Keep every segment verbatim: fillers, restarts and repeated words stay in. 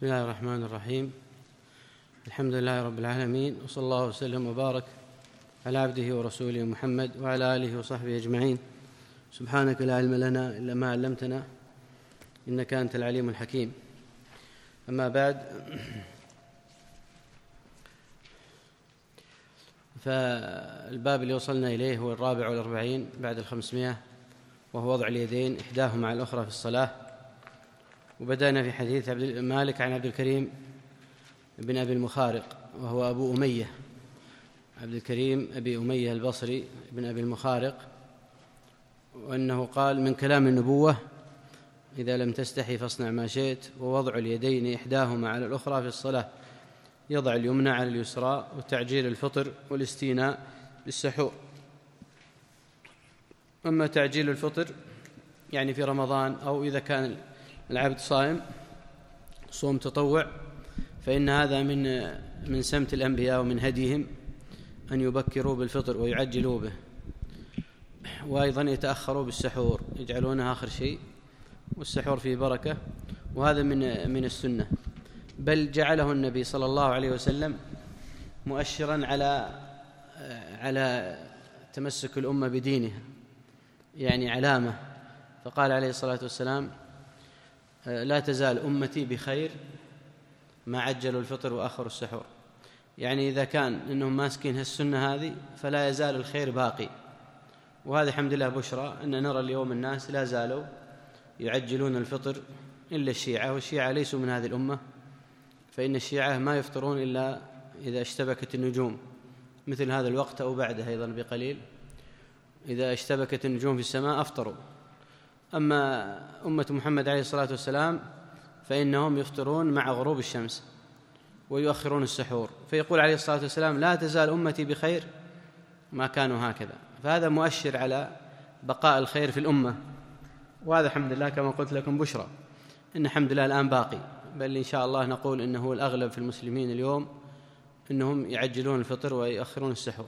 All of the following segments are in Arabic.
بسم الله الرحمن الرحيم. الحمد لله رب العالمين، وصلى الله وسلم وبارك على عبده ورسوله محمد وعلى آله وصحبه أجمعين. سبحانك لا علم لنا إلا ما علمتنا إنك أنت العليم الحكيم. أما بعد، فالباب اللي وصلنا إليه هو الرابع والأربعين بعد الخمسمائة، وهو وضع اليدين إحداهما على الأخرى في الصلاة. وبدأنا في حديث عبد مالك عن عبد الكريم بن أبي المخارق، وهو أبو أمية، عبد الكريم أبي أمية البصري بن أبي المخارق، وأنه قال: من كلام النبوة إذا لم تستحي فاصنع ما شئت، ووضع اليدين إحداهما على الأخرى في الصلاة، يضع اليمنى على اليسرى، وتعجيل الفطر والاستيناء بالسحور. أما تعجيل الفطر يعني في رمضان، أو إذا كان العبد صائم صوم تطوع، فإن هذا من من سمت الأنبياء ومن هديهم أن يبكروا بالفطر ويعجلوا به، وأيضا يتأخروا بالسحور، يجعلونها آخر شيء، والسحور فيه بركة، وهذا من من السنة. بل جعله النبي صلى الله عليه وسلم مؤشرا على على تمسك الأمة بدينها، يعني علامة. فقال عليه الصلاة والسلام: لا تزال أمتي بخير ما عجلوا الفطر وأخروا السحور. يعني إذا كان إنهم ماسكين هالسنة هذه فلا يزال الخير باقي. وهذا الحمد لله بشرى أن نرى اليوم الناس لا زالوا يعجلون الفطر إلا الشيعة، والشيعة ليسوا من هذه الأمة، فإن الشيعة ما يفطرون إلا إذا اشتبكت النجوم، مثل هذا الوقت أو بعده أيضا بقليل، إذا اشتبكت النجوم في السماء أفطروا. أما أمة محمد عليه الصلاة والسلام فإنهم يفطرون مع غروب الشمس ويؤخرون السحور. فيقول عليه الصلاة والسلام: لا تزال أمتي بخير ما كانوا هكذا. فهذا مؤشر على بقاء الخير في الأمة، وهذا الحمد لله كما قلت لكم بشرى إن الحمد لله الآن باقي، بل إن شاء الله نقول إنه الأغلب في المسلمين اليوم إنهم يعجلون الفطر ويؤخرون السحور.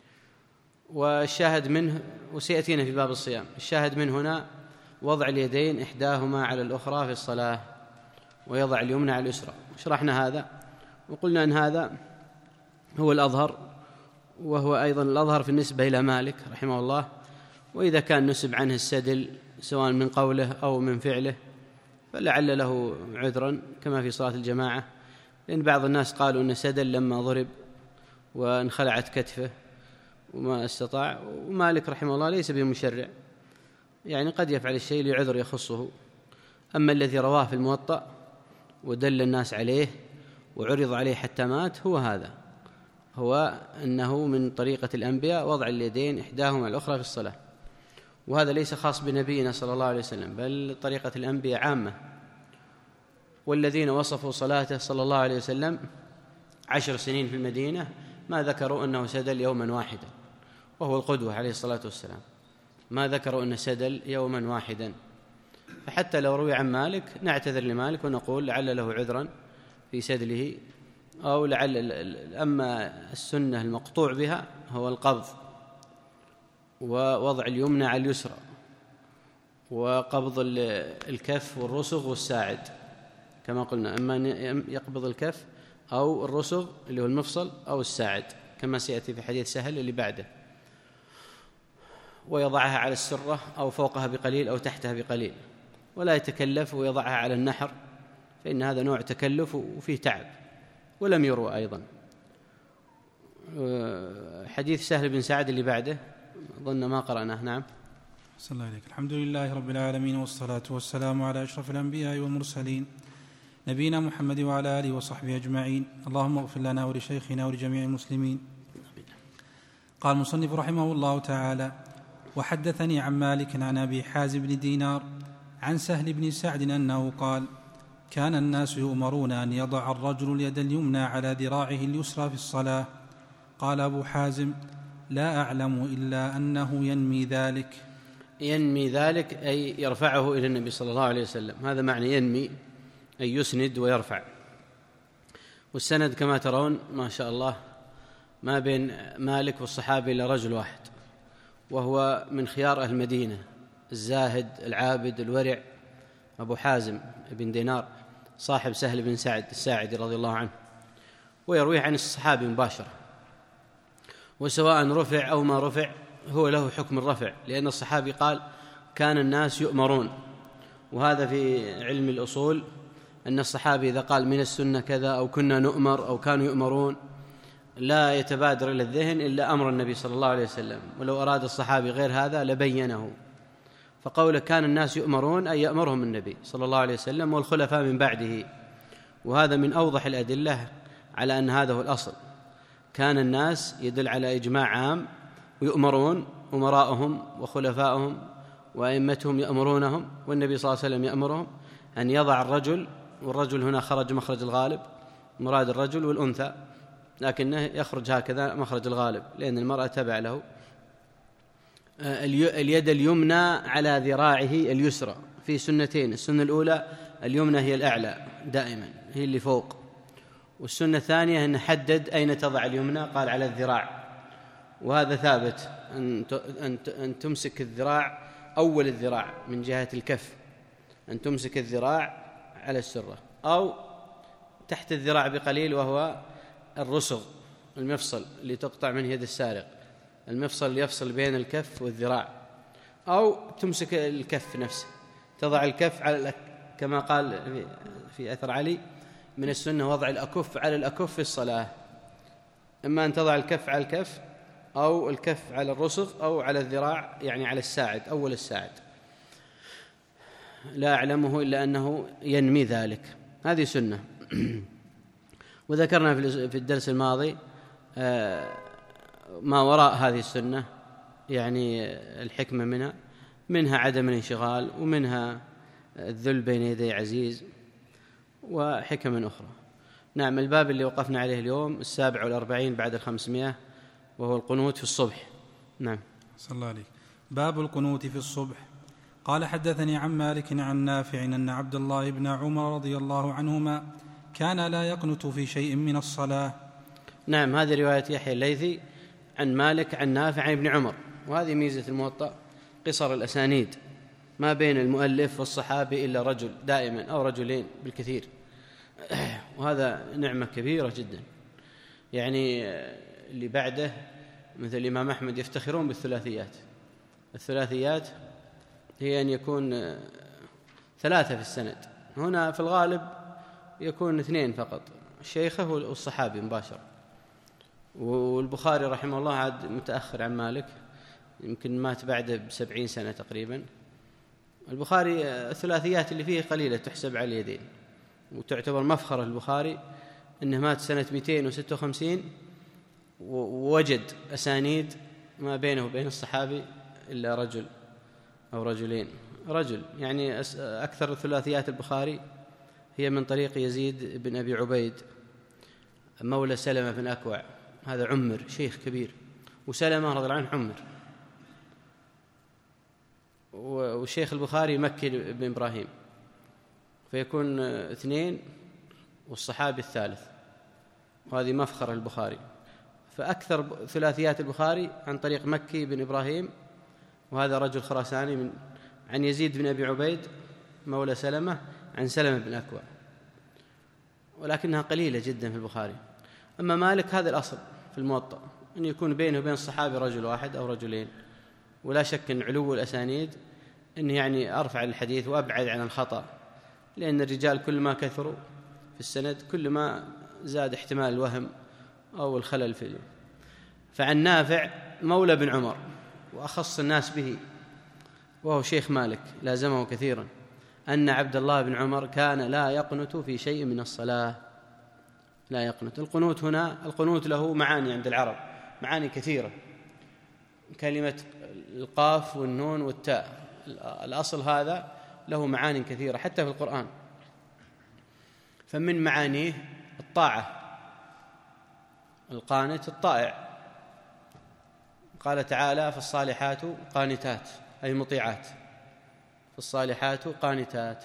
والشاهد منه، وسيأتينا في باب الصيام، الشاهد من هنا وضع اليدين إحداهما على الأخرى في الصلاة، ويضع اليمنى على اليسرى. شرحنا هذا وقلنا أن هذا هو الأظهر، وهو أيضا الأظهر في النسبة إلى مالك رحمه الله. وإذا كان نسب عنه السدل سواء من قوله أو من فعله فلعل له عذرا، كما في صلاة الجماعة، لأن بعض الناس قالوا أن سدل لما ضرب وانخلعت كتفه وما استطاع، ومالك رحمه الله ليس بمشرع، يعني قد يفعل الشيء لعذر يخصه. أما الذي رواه في الموطأ ودل الناس عليه وعرض عليه حتى مات هو هذا، هو أنه من طريقة الأنبياء وضع اليدين إحداهما على الأخرى في الصلاة. وهذا ليس خاص بنبينا صلى الله عليه وسلم، بل طريقة الأنبياء عامة. والذين وصفوا صلاته صلى الله عليه وسلم عشر سنين في المدينة ما ذكروا أنه سدل يوما واحدا، وهو القدوة عليه الصلاة والسلام، ما ذكروا أنه سدل يوما واحدا. فحتى لو روي عن مالك نعتذر لمالك ونقول لعل له عذرا في سدله، أو لعل. أما السنة المقطوع بها هو القبض، ووضع اليمنى على اليسرى، وقبض الكف والرسغ والساعد كما قلنا، أما يقبض الكف أو الرسغ اللي هو المفصل أو الساعد كما سيأتي في حديث سهل اللي بعده، ويضعها على السرة أو فوقها بقليل أو تحتها بقليل، ولا يتكلف ويضعها على النحر، فإن هذا نوع تكلف وفيه تعب. ولم يروى أيضا حديث سهل بن سعد اللي بعده، ظن ما قرأناه. نعم. صلى الله عليك. الحمد لله رب العالمين، والصلاة والسلام على أشرف الأنبياء والمرسلين، نبينا محمد وعلى آله وصحبه أجمعين. اللهم اغفر لنا ولشيخنا ولجميع المسلمين. قال المصنف رحمه الله تعالى: وحدثني عن مالك عن أبي حازم بن دينار عن سهل بن سعد أنه قال: كان الناس يؤمرون أن يضع الرجل اليد اليمنى على ذراعه اليسرى في الصلاة. قال أبو حازم: لا أعلم إلا أنه ينمي ذلك. ينمي ذلك أي يرفعه إلى النبي صلى الله عليه وسلم، هذا معنى ينمي، أي يسند ويرفع. والسند كما ترون ما شاء الله ما بين مالك والصحابي إلا رجل واحد، وهو من خيار أهل المدينة، الزاهد العابد الورع أبو حازم بن دينار صاحب سهل بن سعد الساعدي رضي الله عنه، ويرويه عن الصحابي مباشرة، وسواء رفع أو ما رفع هو له حكم الرفع، لأن الصحابي قال كان الناس يؤمرون، وهذا في علم الأصول أن الصحابي إذا قال من السنة كذا أو كنا نؤمر أو كانوا يؤمرون لا يتبادر إلى الذهن إلا أمر النبي صلى الله عليه وسلم، ولو أراد الصحابي غير هذا لبينه. فقوله كان الناس يؤمرون أي يأمرهم النبي صلى الله عليه وسلم والخلفاء من بعده، وهذا من أوضح الأدلة على أن هذا هو الأصل. كان الناس يدل على إجماع عام، ويؤمرون أمراءهم وخلفاءهم وأئمتهم يأمرونهم، والنبي صلى الله عليه وسلم يأمرهم أن يضع الرجل، والرجل هنا خرج مخرج الغالب، مراد الرجل والأنثى، لكنه يخرج هكذا مخرج الغالب لأن المرأة تبع له، اليد اليمنى على ذراعه اليسرى في سنتين. السنة الأولى اليمنى هي الأعلى دائما، هي اللي فوق، والسنة الثانية أن حدد أين تضع اليمنى، قال على الذراع، وهذا ثابت أن تمسك الذراع أول الذراع من جهة الكف، أن تمسك الذراع على السرة، أو تحت الذراع بقليل وهو الرسغ المفصل اللي تقطع من يد السارق، المفصل اللي يفصل بين الكف والذراع، أو تمسك الكف نفسه، تضع الكف على كما قال في أثر علي من السنة وضع الأكف على الأكف في الصلاة، إما أن تضع الكف على الكف أو الكف على الرسغ أو على الذراع، يعني على الساعد أول الساعد، لا أعلمه إلا أنه ينمي ذلك، هذه سنة. وذكرنا في الدرس الماضي ما وراء هذه السنة، يعني الحكمة منها منها عدم الانشغال، ومنها الذل بين يدي عزيز، وحكم أخرى. نعم، الباب اللي وقفنا عليه اليوم السابع والأربعين بعد الخمسمائة، وهو القنوت في الصبح. نعم. صلى الله عليه. باب القنوت في الصبح. قال حدثني عن مالك عن نافع أن عبد الله بن عمر رضي الله عنهما كان لا يقنت في شيء من الصلاة. نعم، هذه رواية يحيى الليثي عن مالك عن نافع عن ابن عمر، وهذه ميزة الموطأ، قصر الأسانيد، ما بين المؤلف والصحابي إلا رجل دائما أو رجلين بالكثير، وهذا نعمة كبيرة جدا. يعني اللي بعده مثل الإمام أحمد يفتخرون بالثلاثيات. الثلاثيات هي أن يكون ثلاثة في السند، هنا في الغالب يكون اثنين فقط، الشيخة والصحابي مباشرة. والبخاري رحمه الله عاد متأخر عن مالك، يمكن مات بعده بسبعين سنة تقريبا. البخاري الثلاثيات اللي فيه قليلة تحسب على اليدين، وتعتبر مفخر البخاري أنه مات سنة مئتين وستة وخمسين ووجد أسانيد ما بينه وبين الصحابي إلا رجل أو رجلين، رجل يعني أكثر ثلاثيات البخاري هي من طريق يزيد بن أبي عبيد مولى سلمة بن أكوع، هذا عمر شيخ كبير، وسلمة رضي الله عنه عمر. والشيخ البخاري مكي بن إبراهيم، فيكون اثنين والصحابي الثالث، وهذه مفخر البخاري. فأكثر ثلاثيات البخاري عن طريق مكي بن إبراهيم، وهذا رجل خراساني، من عن يزيد بن أبي عبيد مولى سلمة عن سلمة بن أكوع، ولكنها قليلة جدا في البخاري. أما مالك هذا الأصل في الموطأ، أن يكون بينه وبين الصحابي رجل واحد أو رجلين، ولا شك أن علو الأسانيد أنه يعني أرفع الحديث وأبعد عن الخطأ، لأن الرجال كل ما كثروا في السند كل ما زاد احتمال الوهم أو الخلل في اليوم. فعن نافع مولى بن عمر، وأخص الناس به وهو شيخ مالك لازمه كثيرا، أن عبد الله بن عمر كان لا يقنت في شيء من الصلاة، لا يقنت. القنوت هنا، القنوت له معاني عند العرب، معاني كثيرة، كلمة القاف والنون والتاء، الأصل هذا له معاني كثيرة حتى في القرآن. فمن معانيه الطاعة، القانت الطائع، قال تعالى في الصالحات قانتات أي مطيعات، في الصالحات قانتات.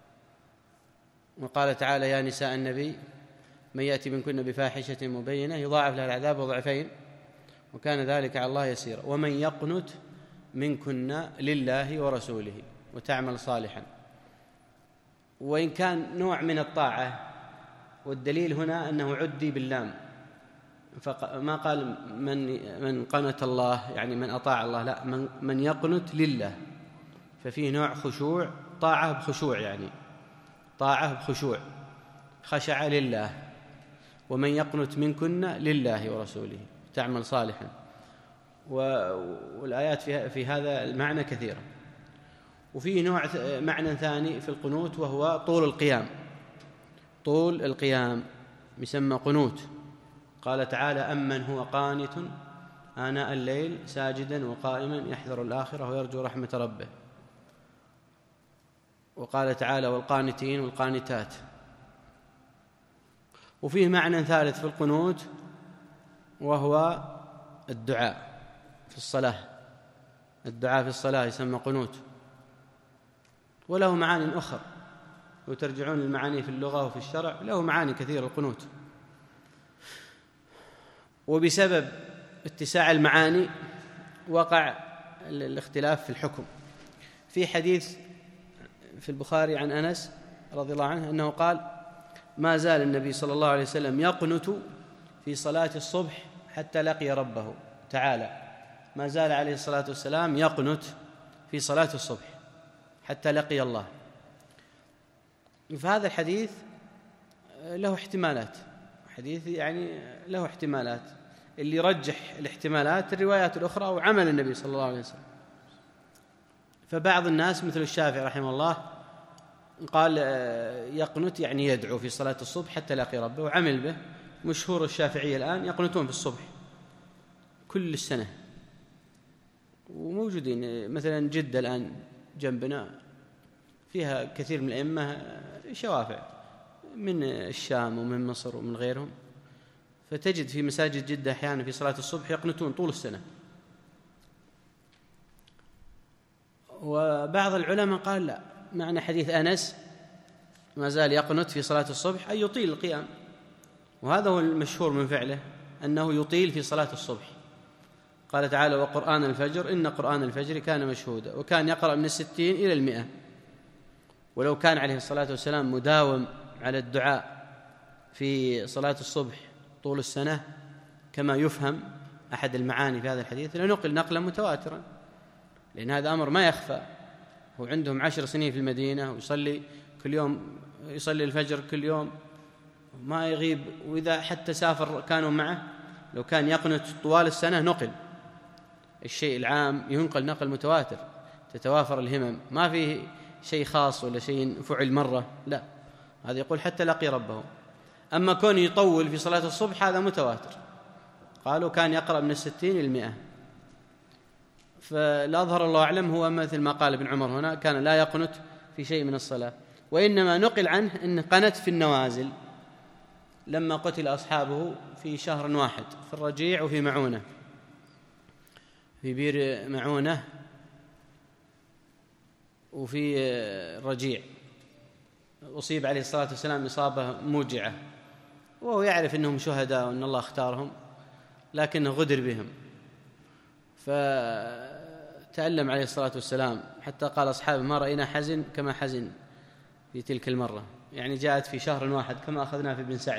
وقال تعالى يا نساء النبي من يأتي منكن بفاحشة مبينة يضاعف لها العذاب ضعفين وكان ذلك على الله يسيرا ومن يقنت منكن لله ورسوله وتعمل صالحا. وإن كان نوع من الطاعة، والدليل هنا أنه عدي باللام، فما قال من من قنت الله يعني من أطاع الله، لا، من من يقنت لله، ففيه نوع خشوع، طاعة بخشوع، يعني طاعة بخشوع، خشع لله. ومن يقنت منكن لله ورسوله تعمل صالحا. والآيات في هذا المعنى كثيرة. وفيه نوع معنى ثاني في القنوت، وهو طول القيام. طول القيام يسمى قنوت. قال تعالى: أمن هو قانت آناء الليل ساجدا وقائما يحذر الآخرة ويرجو رحمة ربه. وقال تعالى: والقانتين والقانتات. وفيه معنى ثالث في القنوت، وهو الدعاء في الصلاة. الدعاء في الصلاة يسمى قنوت، وله معاني أخرى، وترجعون المعاني في اللغة وفي الشرع، له معاني كثيرة القنوت. وبسبب اتساع المعاني وقع الاختلاف في الحكم. في حديث في البخاري عن أنس رضي الله عنه أنه قال: ما زال النبي صلى الله عليه وسلم يقنت في صلاة الصبح حتى لقي ربه تعالى. ما زال عليه الصلاة والسلام يقنت في صلاة الصبح حتى لقي الله. فهذا الحديث له احتمالات، حديث يعني له احتمالات، اللي يرجح الاحتمالات الروايات الأخرى وعمل النبي صلى الله عليه وسلم. فبعض الناس مثل الشافعي رحمه الله قال يقنت يعني يدعو في صلاة الصبح حتى لاقي ربه، وعمل به. مشهور الشافعية الآن يقنتون في الصبح كل السنة، وموجودين مثلا جدة الآن جنبنا فيها كثير من الأئمة شوافع من الشام ومن مصر ومن غيرهم، فتجد في مساجد جدة أحيانا في صلاة الصبح يقنتون طول السنة. وبعض العلماء قال لا، معنى حديث أنس ما زال يقنت في صلاة الصبح أي يطيل القيام، وهذا هو المشهور من فعله أنه يطيل في صلاة الصبح. قال تعالى: وقرآن الفجر إن قرآن الفجر كان مشهودا، وكان يقرأ من الستين إلى المئة. ولو كان عليه الصلاة والسلام مداوم على الدعاء في صلاة الصبح طول السنة كما يفهم أحد المعاني في هذا الحديث لنقل نقلا متواترا، لأن هذا أمر ما يخفى. هو عندهم عشر سنين في المدينة ويصلي كل يوم، يصلي الفجر كل يوم ما يغيب، وإذا حتى سافر كانوا معه. لو كان يقنت طوال السنة نقل الشيء العام، ينقل نقل متواتر، تتوافر الهمم، ما فيه شيء خاص ولا شيء فعل مرة، لا، هذا يقول حتى لقي ربه. أما كون يطول في صلاة الصبح هذا متواتر، قالوا كان يقرأ من الستين إلى المئة. فالأظهر الله أعلم هو مثل ما قال ابن عمر هنا، كان لا يقنت في شيء من الصلاة، وإنما نقل عنه أنه قنت في النوازل لما قتل أصحابه في شهر واحد، في الرجيع وفي معونة، في بير معونة وفي الرجيع. أصيب عليه الصلاة والسلام إصابة موجعة، وهو يعرف أنهم شهداء وأن الله اختارهم، لكنه غدر بهم، فتألم عليه الصلاة والسلام حتى قال أصحابه: ما رأينا حزن كما حزن في تلك المرة، يعني جاءت في شهر واحد كما أخذنا في ابن سعد.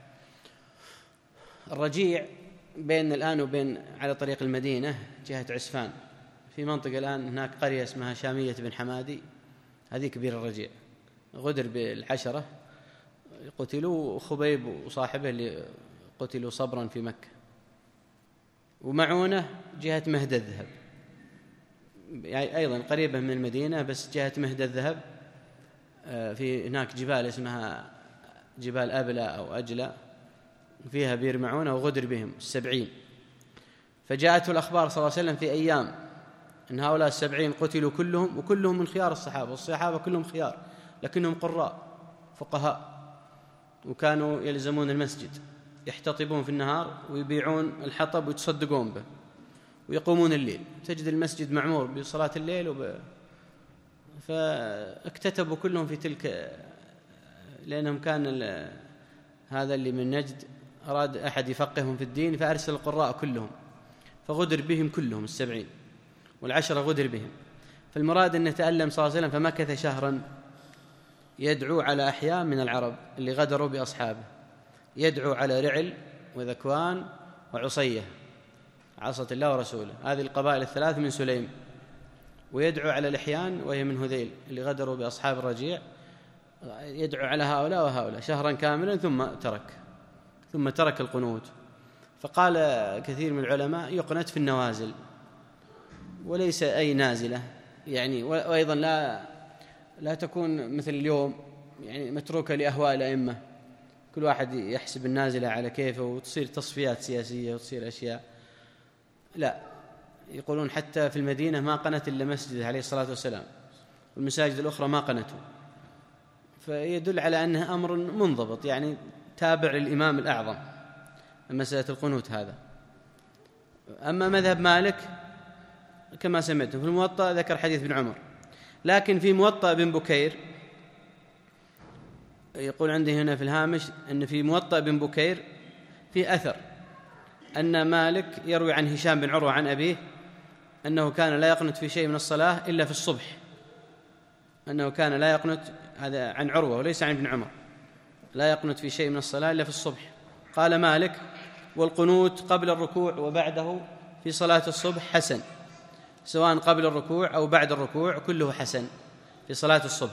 الرجيع بين الآن وبين على طريق المدينة جهة عسفان، في منطقة الآن هناك قرية اسمها شامية بن حمادي، هذه كبير الرجيع. غدر بالعشرة قتلوا، خبيب وصاحبه اللي قتلوا صبرا في مكة. ومعونة جهة مهد الذهب، يعني أيضا قريبة من المدينة بس جهة مهد الذهب، في هناك جبال اسمها جبال أبلة أو أجلة، فيها بير معونة، وغدر بهم السبعين. فجاءته الأخبار صلى الله عليه وسلم في أيام أن هؤلاء السبعين قتلوا كلهم، وكلهم من خيار الصحابة، والصحابة كلهم خيار لكنهم قراء فقهاء، وكانوا يلزمون المسجد، يحتطبون في النهار ويبيعون الحطب ويتصدقون به، ويقومون الليل، تجد المسجد معمور بصلاة الليل وب... فاكتتبوا كلهم في تلك، لأنهم كان ال... هذا اللي من نجد أراد أحد يفقههم في الدين، فأرسل القراء كلهم، فغدر بهم كلهم السبعين، والعشرة غدر بهم. فالمراد أن تألم صلى الله عليه وسلم فمكث شهرا يدعو على أحياء من العرب اللي غدروا بأصحابه، يدعو على رعل وذكوان وعصية عصة الله ورسوله، هذه القبائل الثلاث من سليم، ويدعو على الإحيان وهي من هذيل اللي غدروا بأصحاب الرجيع، يدعو على هؤلاء وهؤلاء شهرا كاملا ثم ترك ثم ترك القنوت. فقال كثير من العلماء يقنت في النوازل وليس أي نازلة، يعني وأيضا لا لا تكون مثل اليوم يعني متروكة لأهواء الأئمة، كل واحد يحسب النازلة على كيفه وتصير تصفيات سياسية وتصير أشياء. لا، يقولون حتى في المدينة ما قنت إلا مسجد عليه الصلاة والسلام، والمساجد الأخرى ما قنتوا، فيدل على أنه أمر منضبط، يعني تابع للإمام الأعظم مسألة القنوت هذا. أما مذهب مالك كما سمعتم في الموطأ ذكر حديث ابن عمر، لكن في موطأ بن بكير يقول عندي هنا في الهامش أن في موطأ بن بكير في أثر أن مالك يروي عن هشام بن عروة عن أبيه أنه كان لا يقنت في شيء من الصلاة إلا في الصبح، أنه كان لا يقنت، هذا عن عروة وليس عن ابن عمر، لا يقنت في شيء من الصلاة إلا في الصبح. قال مالك: والقنوت قبل الركوع وبعده في صلاة الصبح حسن، سواء قبل الركوع أو بعد الركوع كله حسن في صلاة الصبح.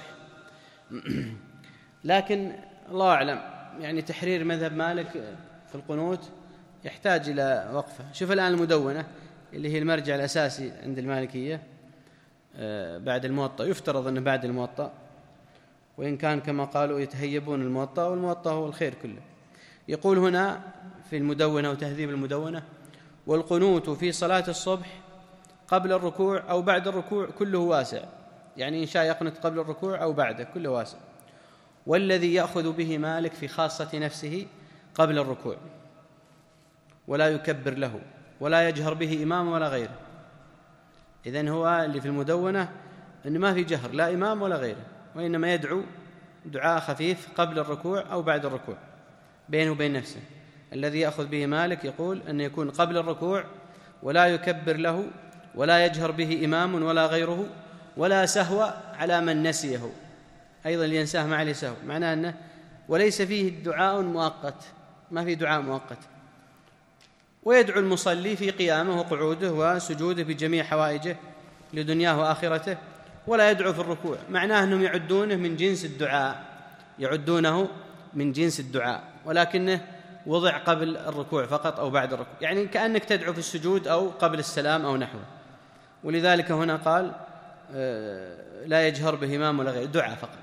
لكن الله أعلم يعني تحرير مذهب مالك في القنوت يحتاج إلى وقفة. شوف الآن المدونة اللي هي المرجع الأساسي عند المالكية بعد الموطأ، يفترض أنه بعد الموطأ، وإن كان كما قالوا يتهيبون الموطأ، والموطأ هو الخير كله. يقول هنا في المدونة وتهذيب المدونة: والقنوت في صلاة الصبح قبل الركوع أو بعد الركوع كله واسع، يعني إن شاء يقنت قبل الركوع أو بعده كله واسع. والذي يأخذ به مالك في خاصة نفسه قبل الركوع، ولا يكبر له ولا يجهر به إمام ولا غيره. إذن هو اللي في المدونة أن ما في جهر لا إمام ولا غيره، وإنما يدعو دعاء خفيف قبل الركوع أو بعد الركوع بينه وبين نفسه. الذي يأخذ به مالك يقول أن يكون قبل الركوع ولا يكبر له ولا يجهر به إمام ولا غيره، ولا سهو على من نسيه، أيضا لينساه ما عليه سهو، معناه أنه وليس فيه دعاء مؤقت، ما في دعاء مؤقت. ويدعو المصلي في قيامه وقعوده وسجوده بجميع حوائجه لدنياه وآخرته، ولا يدعو في الركوع، معناه أنهم يعدونه من جنس الدعاء، يعدونه من جنس الدعاء، ولكنه وضع قبل الركوع فقط أو بعد الركوع، يعني كأنك تدعو في السجود أو قبل السلام أو نحوه. ولذلك هنا قال لا يجهر به إمام ولا غيره، دعاء فقط.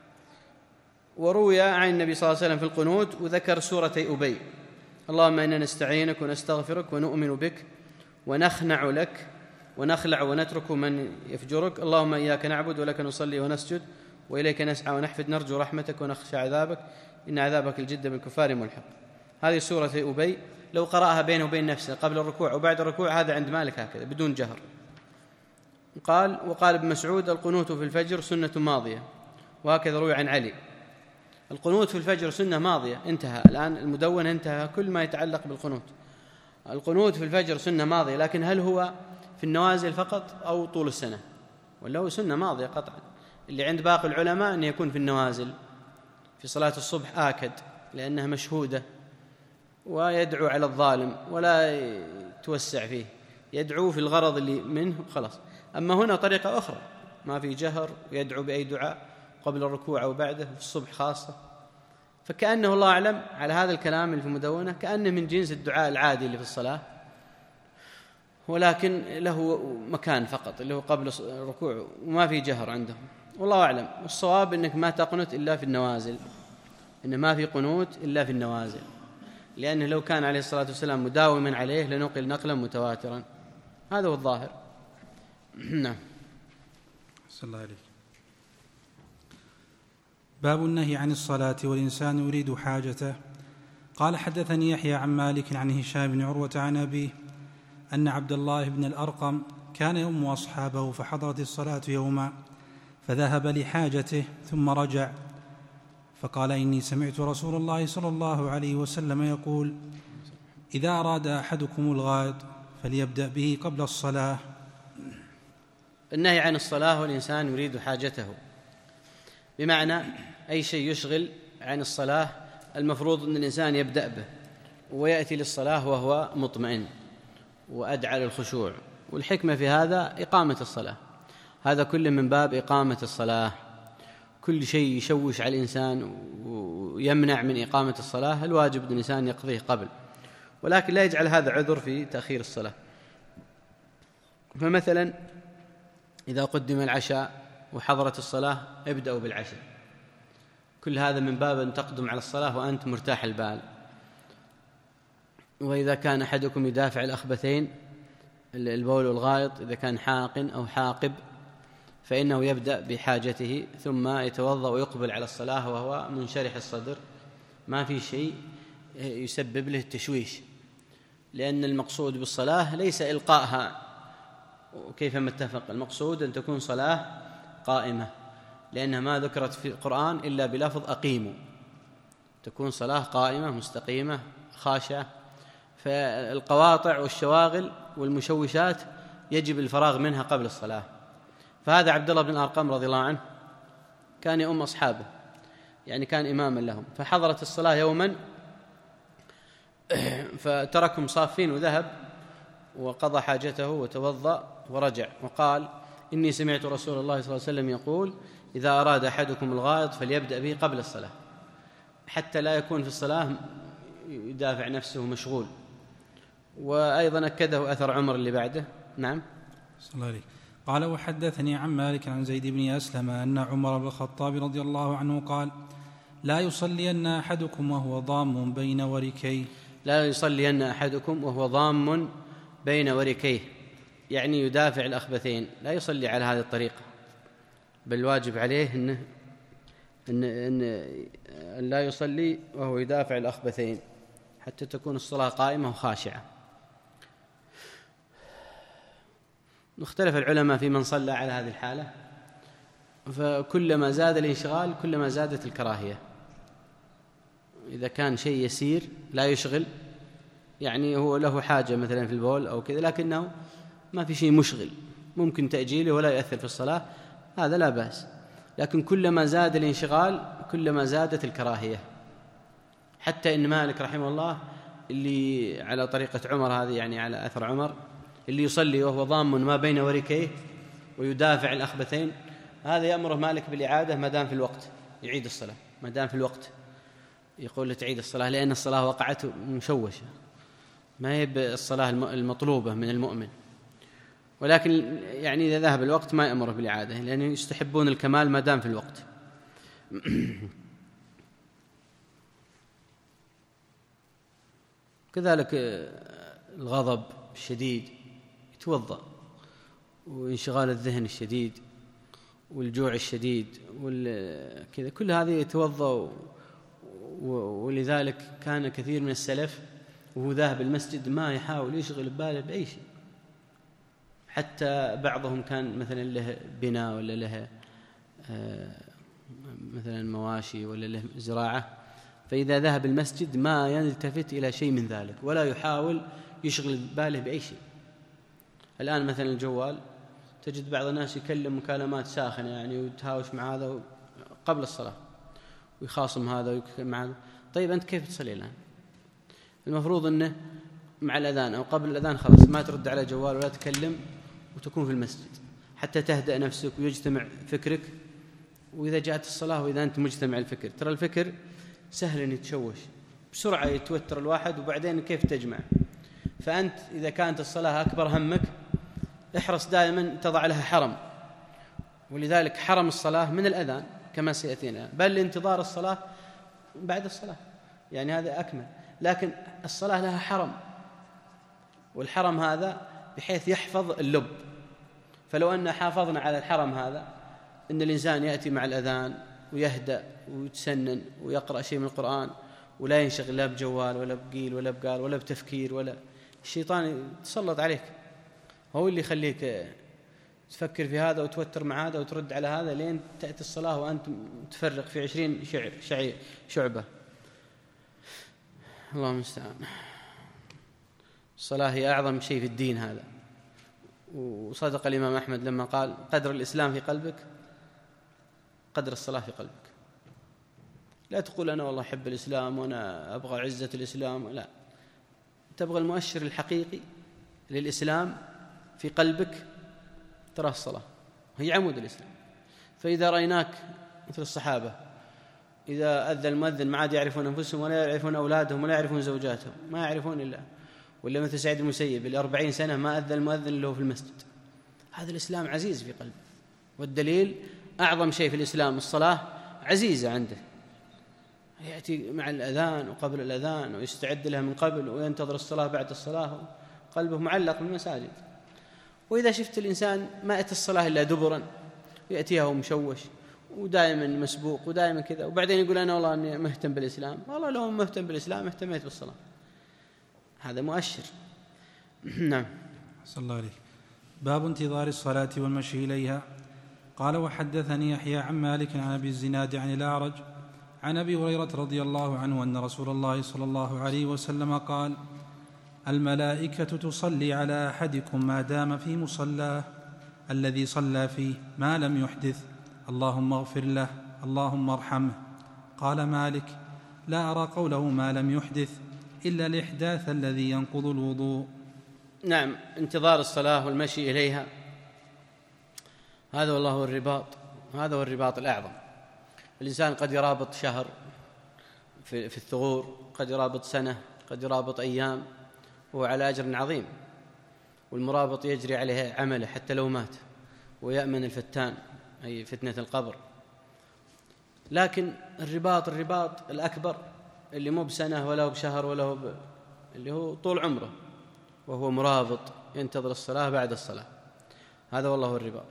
وروي عن النبي صلى الله عليه وسلم في القنوت وذكر سورتي أبي: اللهم إنا نستعينك ونستغفرك ونؤمن بك ونخنع لك ونخلع ونترك من يفجرك، اللهم إياك نعبد ولك نصلي ونسجد وإليك نسعى ونحفد، نرجو رحمتك ونخشى عذابك، إن عذابك الجد بالكفار ملحق. هذه سورة أبي لو قرأها بينه وبين نفسه قبل الركوع وبعد الركوع هذا عند مالك هكذا بدون جهر. قال وقال ابن مسعود: القنوت في الفجر سنة ماضية، وهكذا روي عن علي. القنوت في الفجر سنة ماضية، انتهى الآن المدون، انتهى كل ما يتعلق بالقنوت. القنوت في الفجر سنة ماضية، لكن هل هو في النوازل فقط أو طول السنة؟ ولا هو سنة ماضية قطعا. اللي عند باقي العلماء أن يكون في النوازل، في صلاة الصبح آكد لأنها مشهودة، ويدعو على الظالم ولا يتوسع فيه، يدعو في الغرض اللي منه خلاص. أما هنا طريقة أخرى ما في جهر، ويدعو بأي دعاء قبل الركوع أو بعده في الصبح خاصة، فكأنه الله أعلم على هذا الكلام اللي في المدونة كأنه من جنس الدعاء العادي اللي في الصلاة، ولكن له مكان فقط اللي هو قبل الركوع وما في جهر عندهم، والله أعلم. والصواب أنك ما تقنت إلا في النوازل، إن ما في قنوت إلا في النوازل، لأنه لو كان عليه الصلاة والسلام مداوما عليه لنقل نقلا متواترا، هذا هو الظاهر. نعم. صلى الله عليه. باب النهي عن الصلاة والإنسان يريد حاجته. قال حدثني يحيى عن مالك عن هشام بن عروة عن أبيه أن عبد الله بن الأرقم كان يؤم أصحابه، فحضرت الصلاة يوما فذهب لحاجته ثم رجع، فقال: إني سمعت رسول الله صلى الله عليه وسلم يقول: إذا أراد أحدكم الغائط فليبدأ به قبل الصلاة. النهي عن الصلاة والإنسان يريد حاجته، بمعنى أي شيء يشغل عن الصلاة المفروض أن الإنسان يبدأ به ويأتي للصلاة وهو مطمئن وأدعى للخشوع. والحكمة في هذا إقامة الصلاة، هذا كله من باب إقامة الصلاة. كل شيء يشوش على الإنسان ويمنع من إقامة الصلاة الواجب أن الإنسان يقضيه قبل، ولكن لا يجعل هذا عذر في تأخير الصلاة. فمثلا إذا قدم العشاء وحضرت الصلاة ابدأوا بالعشاء، كل هذا من باب أن تقدم على الصلاة وأنت مرتاح البال. وإذا كان أحدكم يدافع الأخبثين البول والغائط، إذا كان حاق أو حاقب، فإنه يبدأ بحاجته ثم يتوضأ ويقبل على الصلاة وهو منشرح الصدر، ما في شيء يسبب له التشويش، لأن المقصود بالصلاة ليس إلقائها كيفما اتفق، المقصود أن تكون صلاة قائمة، لأنها ما ذكرت في القرآن إلا بلفظ أقيموا، تكون صلاة قائمة مستقيمة خاشعة. فالقواطع والشواغل والمشوشات يجب الفراغ منها قبل الصلاة. فهذا عبد الله بن الأرقم رضي الله عنه كان يؤم أصحابه، يعني كان إماما لهم، فحضرت الصلاة يوما فتركهم صافين وذهب وقضى حاجته وتوضأ ورجع وقال: إني سمعت رسول الله صلى الله عليه وسلم يقول: إذا أراد أحدكم الغائط فليبدأ به قبل الصلاة، حتى لا يكون في الصلاة يدافع نفسه مشغول. وأيضا أكده أثر عمر اللي بعده. نعم. صلى الله عليه. قال: وحدثني عن مالك عن زيد بن أسلم أن عمر بن الخطاب رضي الله عنه قال: لا يصلين أحدكم وهو ضام بين وركيه. لا يصلين أحدكم وهو ضام بين وركيه، يعني يدافع الأخبثين، لا يصلي على هذه الطريقة، بل الواجب عليه إنه إن إن لا يصلي وهو يدافع الأخبثين حتى تكون الصلاة قائمة وخاشعة. مختلف العلماء في من صلى على هذه الحالة، فكلما زاد الانشغال كلما زادت الكراهية. إذا كان شيء يسير لا يشغل، يعني هو له حاجة مثلا في البول أو كذا، لكنه ما في شيء مشغل ممكن تأجيله ولا يؤثر في الصلاة، هذا لا بأس. لكن كلما زاد الانشغال كلما زادت الكراهية. حتى إن مالك رحمه الله اللي على طريقة عمر هذه، يعني على أثر عمر، اللي يصلي وهو ضام ما بين وركيه ويدافع الأخبثين، هذا يأمره مالك بالإعادة ما دام في الوقت، يعيد الصلاة ما دام في الوقت، يقول له تعيد الصلاة، لأن الصلاة وقعت مشوشة، ما هي بالصلاة المطلوبة من المؤمن. ولكن يعني إذا ذهب الوقت ما يأمره بالإعادة، لأنه يستحبون الكمال ما دام في الوقت. كذلك الغضب الشديد يتوضأ، وانشغال الذهن الشديد والجوع الشديد وكذا، كل هذه يتوضأ. ولذلك كان كثير من السلف وهو ذاهب المسجد ما يحاول يشغل باله بأي شيء، حتى بعضهم كان مثلا له بناء ولا له مثلا مواشي ولا له زراعة، فإذا ذهب المسجد ما يلتفت إلى شيء من ذلك ولا يحاول يشغل باله بأي شيء. الآن مثلا الجوال تجد بعض الناس يكلم مكالمات ساخنة، يعني ويتهاوش مع هذا قبل الصلاة ويخاصم هذا ويكلم مع هذا. طيب أنت كيف تصلي الآن؟ المفروض أنه مع الأذان أو قبل الأذان خلاص ما ترد على جوال ولا تكلم، وتكون في المسجد حتى تهدأ نفسك ويجتمع فكرك. وإذا جاءت الصلاة وإذا أنت مجتمع الفكر، ترى الفكر سهل أن يتشوش بسرعة، يتوتر الواحد وبعدين كيف تجمع. فأنت إذا كانت الصلاة أكبر همك احرص دائما تضع لها حرم، ولذلك حرم الصلاة من الأذان كما سيأتينا، بل انتظار الصلاة بعد الصلاة، يعني هذا أكمل. لكن الصلاة لها حرم، والحرم هذا بحيث يحفظ اللب. فلو أن حافظنا على الحرم هذا، إن الإنسان يأتي مع الأذان ويهدأ ويتسنن ويقرأ شيء من القرآن ولا ينشغل لا بجوال ولا بقيل ولا بقال ولا بتفكير، ولا الشيطان يتسلط عليك، هو اللي يخليك تفكر في هذا وتوتر مع هذا وترد على هذا، لين تأتي الصلاة وأنت تفرق في عشرين شعر شعبة. اللهم المستعان. الصلاة هي أعظم شيء في الدين هذا. وصدق الإمام أحمد لما قال: قدر الإسلام في قلبك قدر الصلاة في قلبك. لا تقول أنا والله أحب الإسلام وأنا أبغى عزة الإسلام، لا، تبغى المؤشر الحقيقي للإسلام في قلبك، ترى الصلاة هي عمود الإسلام. فإذا رأيناك مثل الصحابة إذا أذن المؤذن ما عاد يعرفون أنفسهم ولا يعرفون أولادهم ولا يعرفون زوجاتهم، ما يعرفون إلا، ولا مثل سعيد المسيب اللي أربعين سنة ما أذن المؤذن إلا هو في المسجد. هذا الإسلام عزيز في قلبه، والدليل أعظم شيء في الإسلام الصلاة عزيزة عنده، يأتي مع الأذان وقبل الأذان ويستعد لها من قبل وينتظر الصلاة بعد الصلاة، قلبه معلق بالمساجد. وإذا شفت الإنسان ما يأتي الصلاة إلا دبرا ويأتيها ومشوش ودائما مسبوق ودائما كذا، وبعدين يقول أنا والله أني مهتم بالإسلام، والله لو مهتم بالإسلام اهتميت بالصلاة، هذا مؤشر. نعم. صلى الله عليه. باب انتظار الصلاة والمشي إليها. قال وحدثني يحيى عن مالك عن أبي الزناد عن الأعرج عن أبي هريرة رضي الله عنه أن رسول الله صلى الله عليه وسلم قال الملائكة تصلي على أحدكم ما دام في مصلاه الذي صلى فيه ما لم يحدث، اللهم اغفر له اللهم ارحمه. قال مالك لا أرى قوله ما لم يحدث إلا الإحداث الذي ينقض الوضوء. نعم، انتظار الصلاة والمشي إليها هذا والله هو الرباط، هذا هو الرباط الأعظم. الإنسان قد يرابط شهر في, في الثغور، قد يرابط سنة، قد يرابط أيام، وهو على أجر عظيم، والمرابط يجري عليه عمله حتى لو مات، ويأمن الفتان أي فتنة القبر. لكن الرباط الرباط الأكبر اللي مو بسنة ولا هو بشهر ولا هو ب... اللي هو طول عمره وهو مرابط ينتظر الصلاة بعد الصلاة، هذا والله هو الرباط.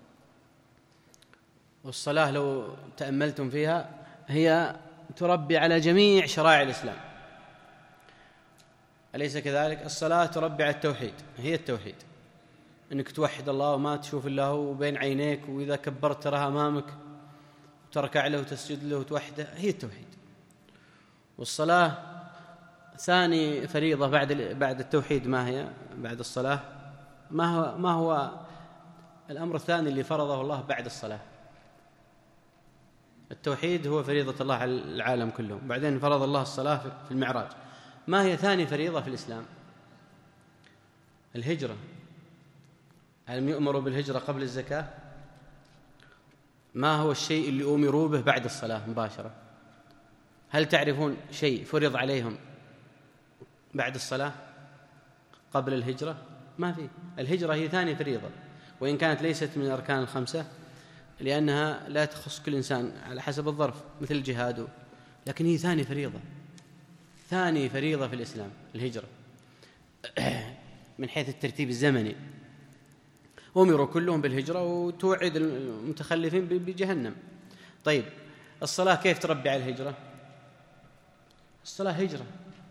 والصلاة لو تأملتم فيها هي تربي على جميع شرائع الإسلام، أليس كذلك؟ الصلاة تربي على التوحيد، هي التوحيد، أنك توحد الله وما تشوف الله بين عينيك، وإذا كبرت تراها أمامك وتركع له وتسجد له وتوحده، هي التوحيد. والصلاة ثاني فريضة بعد بعد التوحيد، ما هي بعد الصلاة؟ ما هو ما هو الأمر الثاني اللي فرضه الله بعد الصلاة؟ التوحيد هو فريضة الله على العالم كله، بعدين فرض الله الصلاة في المعراج. ما هي ثاني فريضة في الإسلام؟ الهجرة. ألم يؤمروا بالهجرة قبل الزكاة؟ ما هو الشيء اللي أمروا به بعد الصلاة مباشرة؟ هل تعرفون شيء فرض عليهم بعد الصلاة قبل الهجرة؟ ما في. الهجرة هي ثاني فريضة، وإن كانت ليست من الأركان الخمسة لأنها لا تخص كل إنسان على حسب الظرف مثل الجهاد، لكن هي ثاني فريضة، ثاني فريضة في الإسلام الهجرة من حيث الترتيب الزمني. أمروا كلهم بالهجرة وتوعد المتخلفين بجهنم. طيب الصلاة كيف تربي على الهجرة؟ الصلاة هجرة.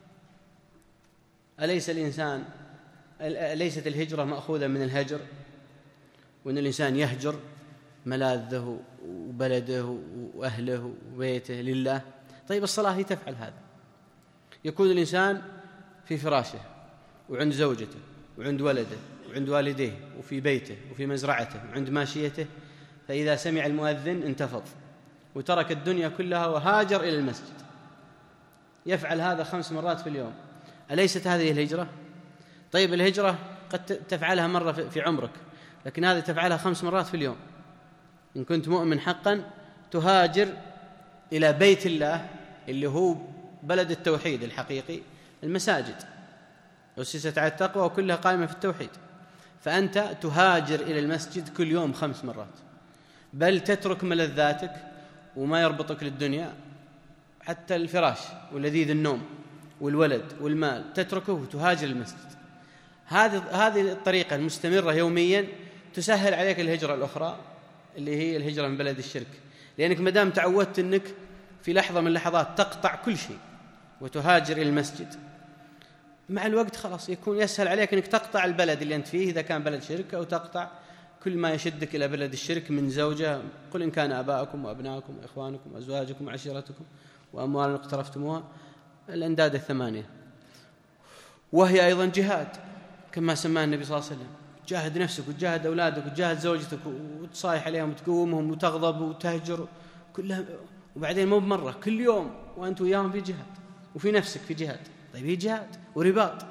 أليس الإنسان ليست الهجرة مأخوذة من الهجر، وأن الإنسان يهجر ملاذه وبلده وأهله وبيته لله؟ طيب الصلاة هي تفعل هذا. يكون الإنسان في فراشه وعند زوجته وعند ولده وعند والديه وفي بيته وفي مزرعته وعند ماشيته، فإذا سمع المؤذن انتفض وترك الدنيا كلها وهاجر إلى المسجد، يفعل هذا خمس مرات في اليوم. أليست هذه الهجرة؟ طيب الهجرة قد تفعلها مرة في عمرك، لكن هذه تفعلها خمس مرات في اليوم. إن كنت مؤمن حقا تهاجر إلى بيت الله اللي هو بلد التوحيد الحقيقي، المساجد أسست على التقوى وكلها قائمة في التوحيد، فأنت تهاجر إلى المسجد كل يوم خمس مرات، بل تترك ملذاتك وما يربطك للدنيا، حتى الفراش ولذيذ النوم والولد والمال تتركه وتهاجر المسجد. هذه هذه الطريقة المستمرة يوميا تسهل عليك الهجرة الأخرى اللي هي الهجرة من بلد الشرك، لأنك مدام تعودت أنك في لحظة من اللحظات تقطع كل شيء وتهاجر إلى المسجد، مع الوقت خلاص يكون يسهل عليك أنك تقطع البلد اللي أنت فيه إذا كان بلد شرك، أو تقطع كل ما يشدك إلى بلد الشرك من زوجة، قل إن كان آباؤكم وأبناؤكم وإخوانكم وأزواجكم وعشيرتكم وأموال اقترفتموها، الأنداد الثمانية. وهي أيضا جهاد كما سماه النبي صلى الله عليه وسلم، جاهد نفسك وتجاهد أولادك وتجاهد زوجتك وتصايح عليهم وتقومهم وتغضب وتهجر كلها، وبعدين مو بمرة، كل يوم وأنت وياهم في جهاد، وفي نفسك في جهاد. طيب هي جهاد ورباط،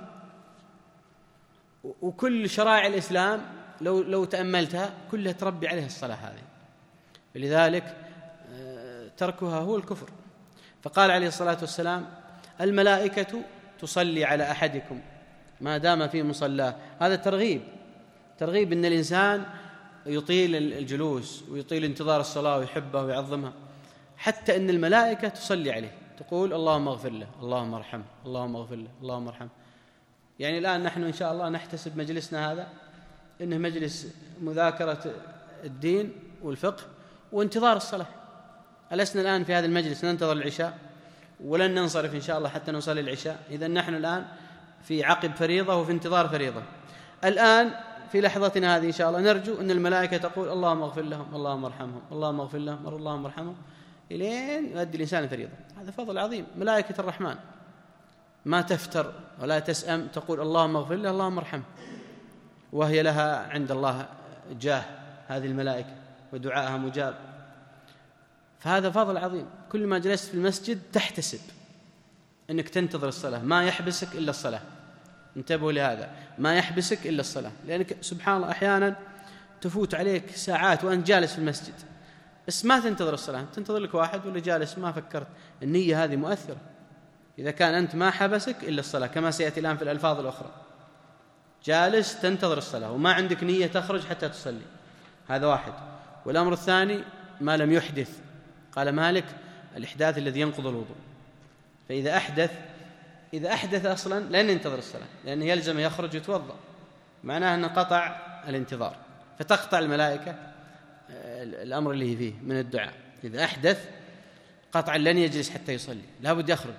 وكل شرائع الإسلام لو لو تأملتها كلها تربي عليها الصلاة هذه، لذلك تركها هو الكفر. فقال عليه الصلاة والسلام: الملائكة تصلي على أحدكم ما دام في مصلاه. هذا ترغيب، ترغيب أن الإنسان يطيل الجلوس ويطيل انتظار الصلاة ويحبها ويعظمها، حتى أن الملائكة تصلي عليه، تقول: اللهم اغفر له، اللهم ارحمه، اللهم اغفر له، اللهم ارحمه. يعني الآن نحن إن شاء الله نحتسب مجلسنا هذا إنه مجلس مذاكرة الدين والفقه وانتظار الصلاة. ألسنا الآن في هذا المجلس ننتظر العشاء ولن ننصرف إن شاء الله حتى نصلي العشاء؟ إذن نحن الآن في عقب فريضة وفي انتظار فريضة. الآن في لحظتنا هذه إن شاء الله نرجو أن الملائكة تقول: اللهم اغفر لهم، اللهم ارحمهم، اللهم اغفر لهم، اللهم ارحمهم، إلين يؤدي الإنسان الفريضة. هذا فضل عظيم. ملائكة الرحمن ما تفتر ولا تسأم، تقول: اللهم اغفر له، اللهم ارحمه، وهي لها عند الله جاه هذه الملائكة ودعاءها مجاب. فهذا فضل عظيم. كل ما جلست في المسجد تحتسب أنك تنتظر الصلاة، ما يحبسك إلا الصلاة. انتبهوا لهذا، ما يحبسك إلا الصلاة، لأنك سبحان الله أحيانا تفوت عليك ساعات وأنت جالس في المسجد بس ما تنتظر الصلاة، تنتظر لك واحد ولا جالس ما فكرت. النية هذه مؤثرة إذا كان أنت ما حبسك إلا الصلاة، كما سيأتي الآن في الألفاظ الأخرى. جالس تنتظر الصلاة وما عندك نية تخرج حتى تصلي، هذا واحد. والأمر الثاني ما لم يحدث، قال مالك: الإحداث الذي ينقض الوضوء. فإذا أحدث إذا أحدث أصلا لن ينتظر الصلاة، لأنه يلزم يخرج يتوضأ، معناه أنه قطع الانتظار، فتقطع الملائكة الأمر اللي فيه من الدعاء. إذا أحدث قطعا لن يجلس حتى يصلي، لا بد يخرج.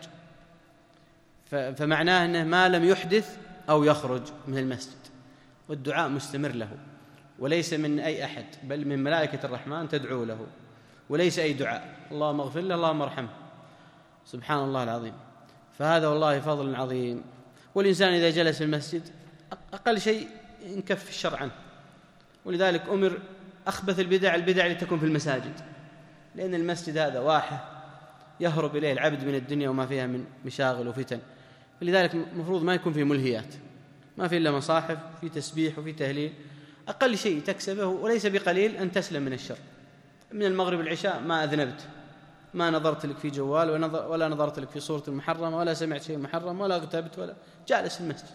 فمعناه أنه ما لم يحدث أو يخرج من المسجد، والدعاء مستمر له، وليس من أي أحد بل من ملائكة الرحمن تدعو له، وليس أي دعاء. اللهم اغفر له، اللهم ارحمه، سبحان الله العظيم. فهذا والله فضل عظيم. والإنسان إذا جلس في المسجد أقل شيء ينكف الشرع عنه، ولذلك أمر أخبث البدع البدع اللي تكون في المساجد، لأن المسجد هذا واحة يهرب إليه العبد من الدنيا وما فيها من مشاغل وفتن، فلذلك المفروض ما يكون فيه ملهيات، ما فيه إلا مصاحف، في تسبيح وفي تهليل، أقل شيء تكسبه وليس بقليل أن تسلم من الشر. من المغرب العشاء ما أذنبت، ما نظرت لك في جوال ولا نظرت لك في صورة محرمة ولا سمعت شيء محرم ولا اغتبت ولا جالس في المسجد،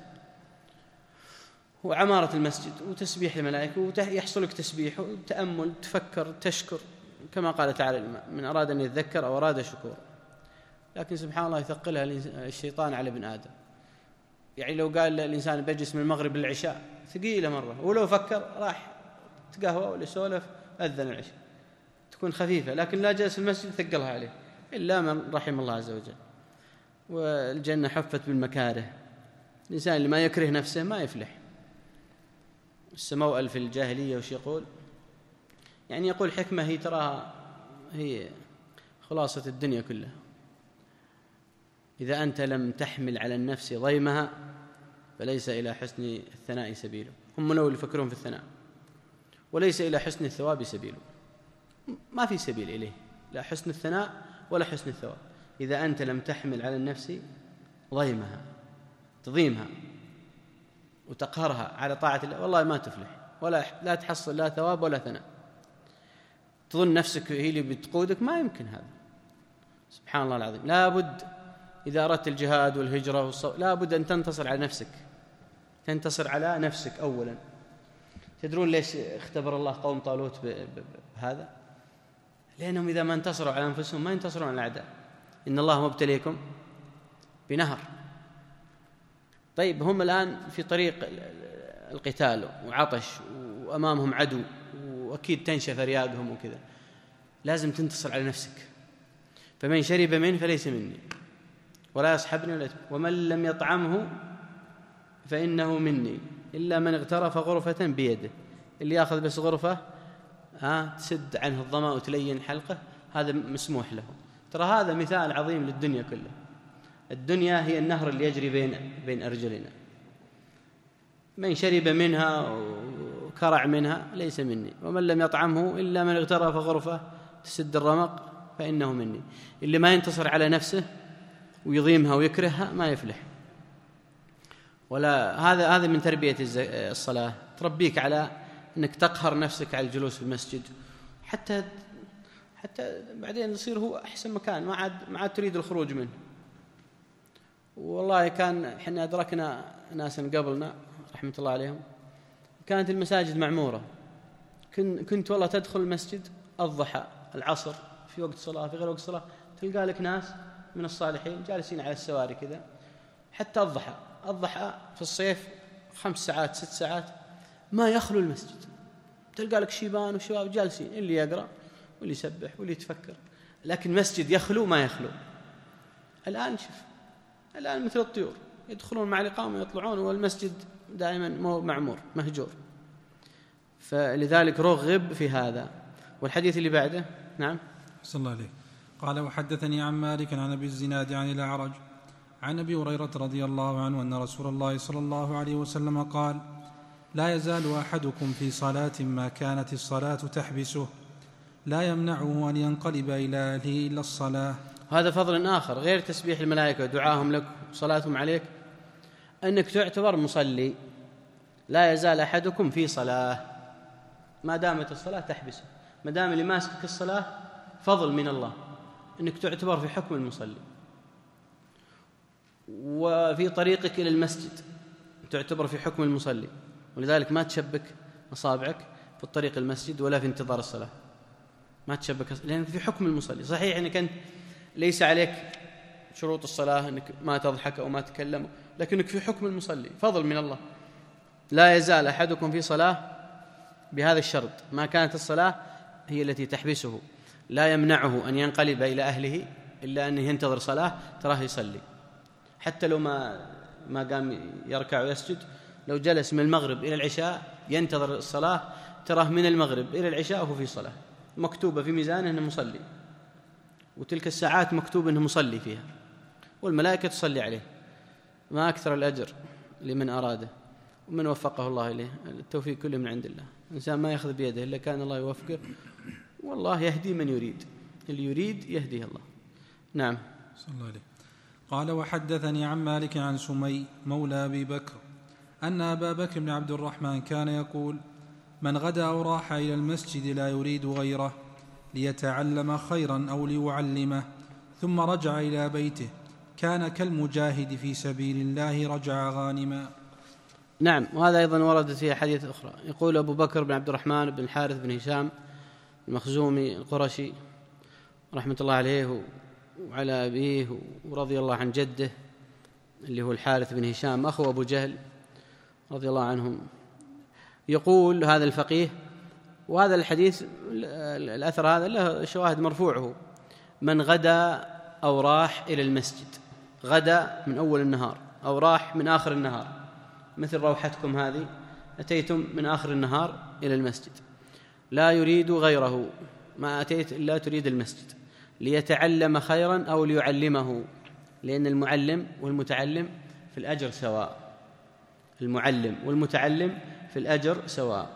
وعمارة المسجد وتسبيح الملائكة ويحصل لك تسبيح وتأمل، تفكر، تشكر، كما قال تعالى: من أراد أن يذكر أو أراد شكور. لكن سبحان الله يثقلها الشيطان على ابن آدم. يعني لو قال الإنسان بجلس من المغرب للعشاء ثقيلة مرة، ولو فكر راح تقهوى ولا سولف أذن العشاء، تكون خفيفة، لكن لا جلس في المسجد ثقلها عليه إلا من رحم الله عز وجل. والجنة حفت بالمكاره، الإنسان اللي ما يكره نفسه ما يفلح. السموأل في الجاهلية وش يقول؟ يعني يقول حكمة هي تراها هي خلاصة الدنيا كلها: إذا أنت لم تحمل على النفس ضيمها فليس إلى حسن الثناء سبيله. هم لو يفكرون في الثناء، وليس إلى حسن الثواب سبيله، ما في سبيل إليه، لا حسن الثناء ولا حسن الثواب. إذا أنت لم تحمل على النفس ضيمها، تضيمها وتقهرها على طاعة الله، والله ما تفلح ولا لا تحصل لا ثواب ولا ثناء. تظن نفسك هي اللي بتقودك، ما يمكن هذا. سبحان الله العظيم. لا بد إذا أردت الجهاد والهجرة والصو... لا بد أن تنتصر على نفسك، تنتصر على نفسك أولا. تدرون ليش اختبر الله قوم طالوت بهذا؟ لأنهم إذا ما انتصروا على أنفسهم ما ينتصرون على الأعداء. إن الله مبتليكم بنهر. طيب هم الآن في طريق القتال وعطش وأمامهم عدو وأكيد تنشف رياقهم وكذا، لازم تنتصر على نفسك. فمن شرب منه فليس مني ولا يصحبني ولا يتبع، ومن لم يطعمه فإنه مني إلا من اغترف غرفة بيده. اللي يأخذ بس غرفة ها تسد عنه الظمأ وتلين حلقه، هذا مسموح له. ترى هذا مثال عظيم للدنيا كلها. الدنيا هي النهر اللي يجري بين بين أرجلنا، من شرب منها وكرع منها ليس مني، ومن لم يطعمه إلا من اغترف غرفة تسد الرمق فإنه مني. اللي ما ينتصر على نفسه ويضيمها ويكرهها ما يفلح. ولا هذا هذا من تربية الصلاة، تربيك على أنك تقهر نفسك على الجلوس في المسجد، حتى حتى بعدين يصير هو أحسن مكان، ما عاد ما عاد تريد الخروج منه. والله كان إحنا أدركنا ناس قبلنا رحمة الله عليهم كانت المساجد معمورة، كنت والله تدخل المسجد الضحى العصر في وقت صلاة في غير وقت صلاة تلقى لك ناس من الصالحين جالسين على السواري كذا حتى الضحى. الضحى في الصيف خمس ساعات ست ساعات ما يخلو المسجد، تلقى لك شيبان وشباب جالسين، اللي يقرأ واللي يسبح واللي يتفكر، لكن مسجد يخلو ما يخلو. الآن شوف، الآن مثل الطيور يدخلون مع الإقامة ويطلعون، والمسجد دائما معمور مهجور. فلذلك رغب في هذا. والحديث اللي بعده. نعم. صلى الله عليه. قال وحدثني عن مالك عن أبي الزناد عن الأعرج عن أبي هريرة رضي الله عنه أن رسول الله صلى الله عليه وسلم قال لا يزال أحدكم في صلاة ما كانت الصلاة تحبسه لا يمنعه أن ينقلب إلى أهله إلا الصلاة. هذا فضل آخر غير تسبيح الملائكة ودعاهم لك وصلاتهم عليك، أنك تعتبر مصلي. لا يزال أحدكم في صلاة ما دامت الصلاة تحبسه، ما دام اللي ماسكك الصلاة فضل من الله أنك تعتبر في حكم المصلي. وفي طريقك إلى المسجد تعتبر في حكم المصلي، ولذلك ما تشبك أصابعك في الطريق المسجد ولا في انتظار الصلاة، ما تشبك لأنك في حكم المصلي. صحيح أنك أنت ليس عليك شروط الصلاة أنك ما تضحك أو ما تتكلم، لكنك في حكم المصلي، فضل من الله. لا يزال أحدكم في صلاة بهذا الشرط ما كانت الصلاة هي التي تحبسه، لا يمنعه أن ينقلب إلى أهله إلا أنه ينتظر صلاة تراه يصلي، حتى لو ما ما قام يركع ويسجد، لو جلس من المغرب إلى العشاء ينتظر الصلاة تراه من المغرب إلى العشاء وهو في صلاة، مكتوبة في ميزانه أنه مصلي، وتلك الساعات مكتوب أنه مصلي فيها، والملائكة تصلي عليه. ما أكثر الأجر لمن أراده ومن وفقه الله إليه. التوفيق كله من عند الله، الإنسان ما يأخذ بيده إلا كان الله يوفقه، والله يهدي من يريد، اللي يريد يهديه الله. نعم. صلى الله عليه. قال وحدثني عن مالك عن سمي مولى أبي بكر أن أبا بكر بن عبد الرحمن كان يقول من غدا أو راح إلى المسجد لا يريد غيره ليتعلم خيرا أو ليعلمه ثم رجع إلى بيته كان كالمجاهد في سبيل الله رجع غانما. نعم. وهذا أيضا وردت فيه حديث أخرى. يقول أبو بكر بن عبد الرحمن بن الحارث بن هشام المخزومي القرشي رحمة الله عليه وعلى أبيه ورضي الله عن جده اللي هو الحارث بن هشام أخو أبو جهل رضي الله عنهم، يقول هذا الفقيه، وهذا الحديث الأثر هذا له شواهد مرفوعه: من غدا أو راح إلى المسجد، غدا من أول النهار أو راح من آخر النهار، مثل روحتكم هذه أتيتم من آخر النهار إلى المسجد، لا يريد غيره، ما أتيت إلا تريد المسجد، ليتعلم خيرا أو ليعلمه، لأن المعلم والمتعلم في الأجر سواء، المعلم والمتعلم في الأجر سواء.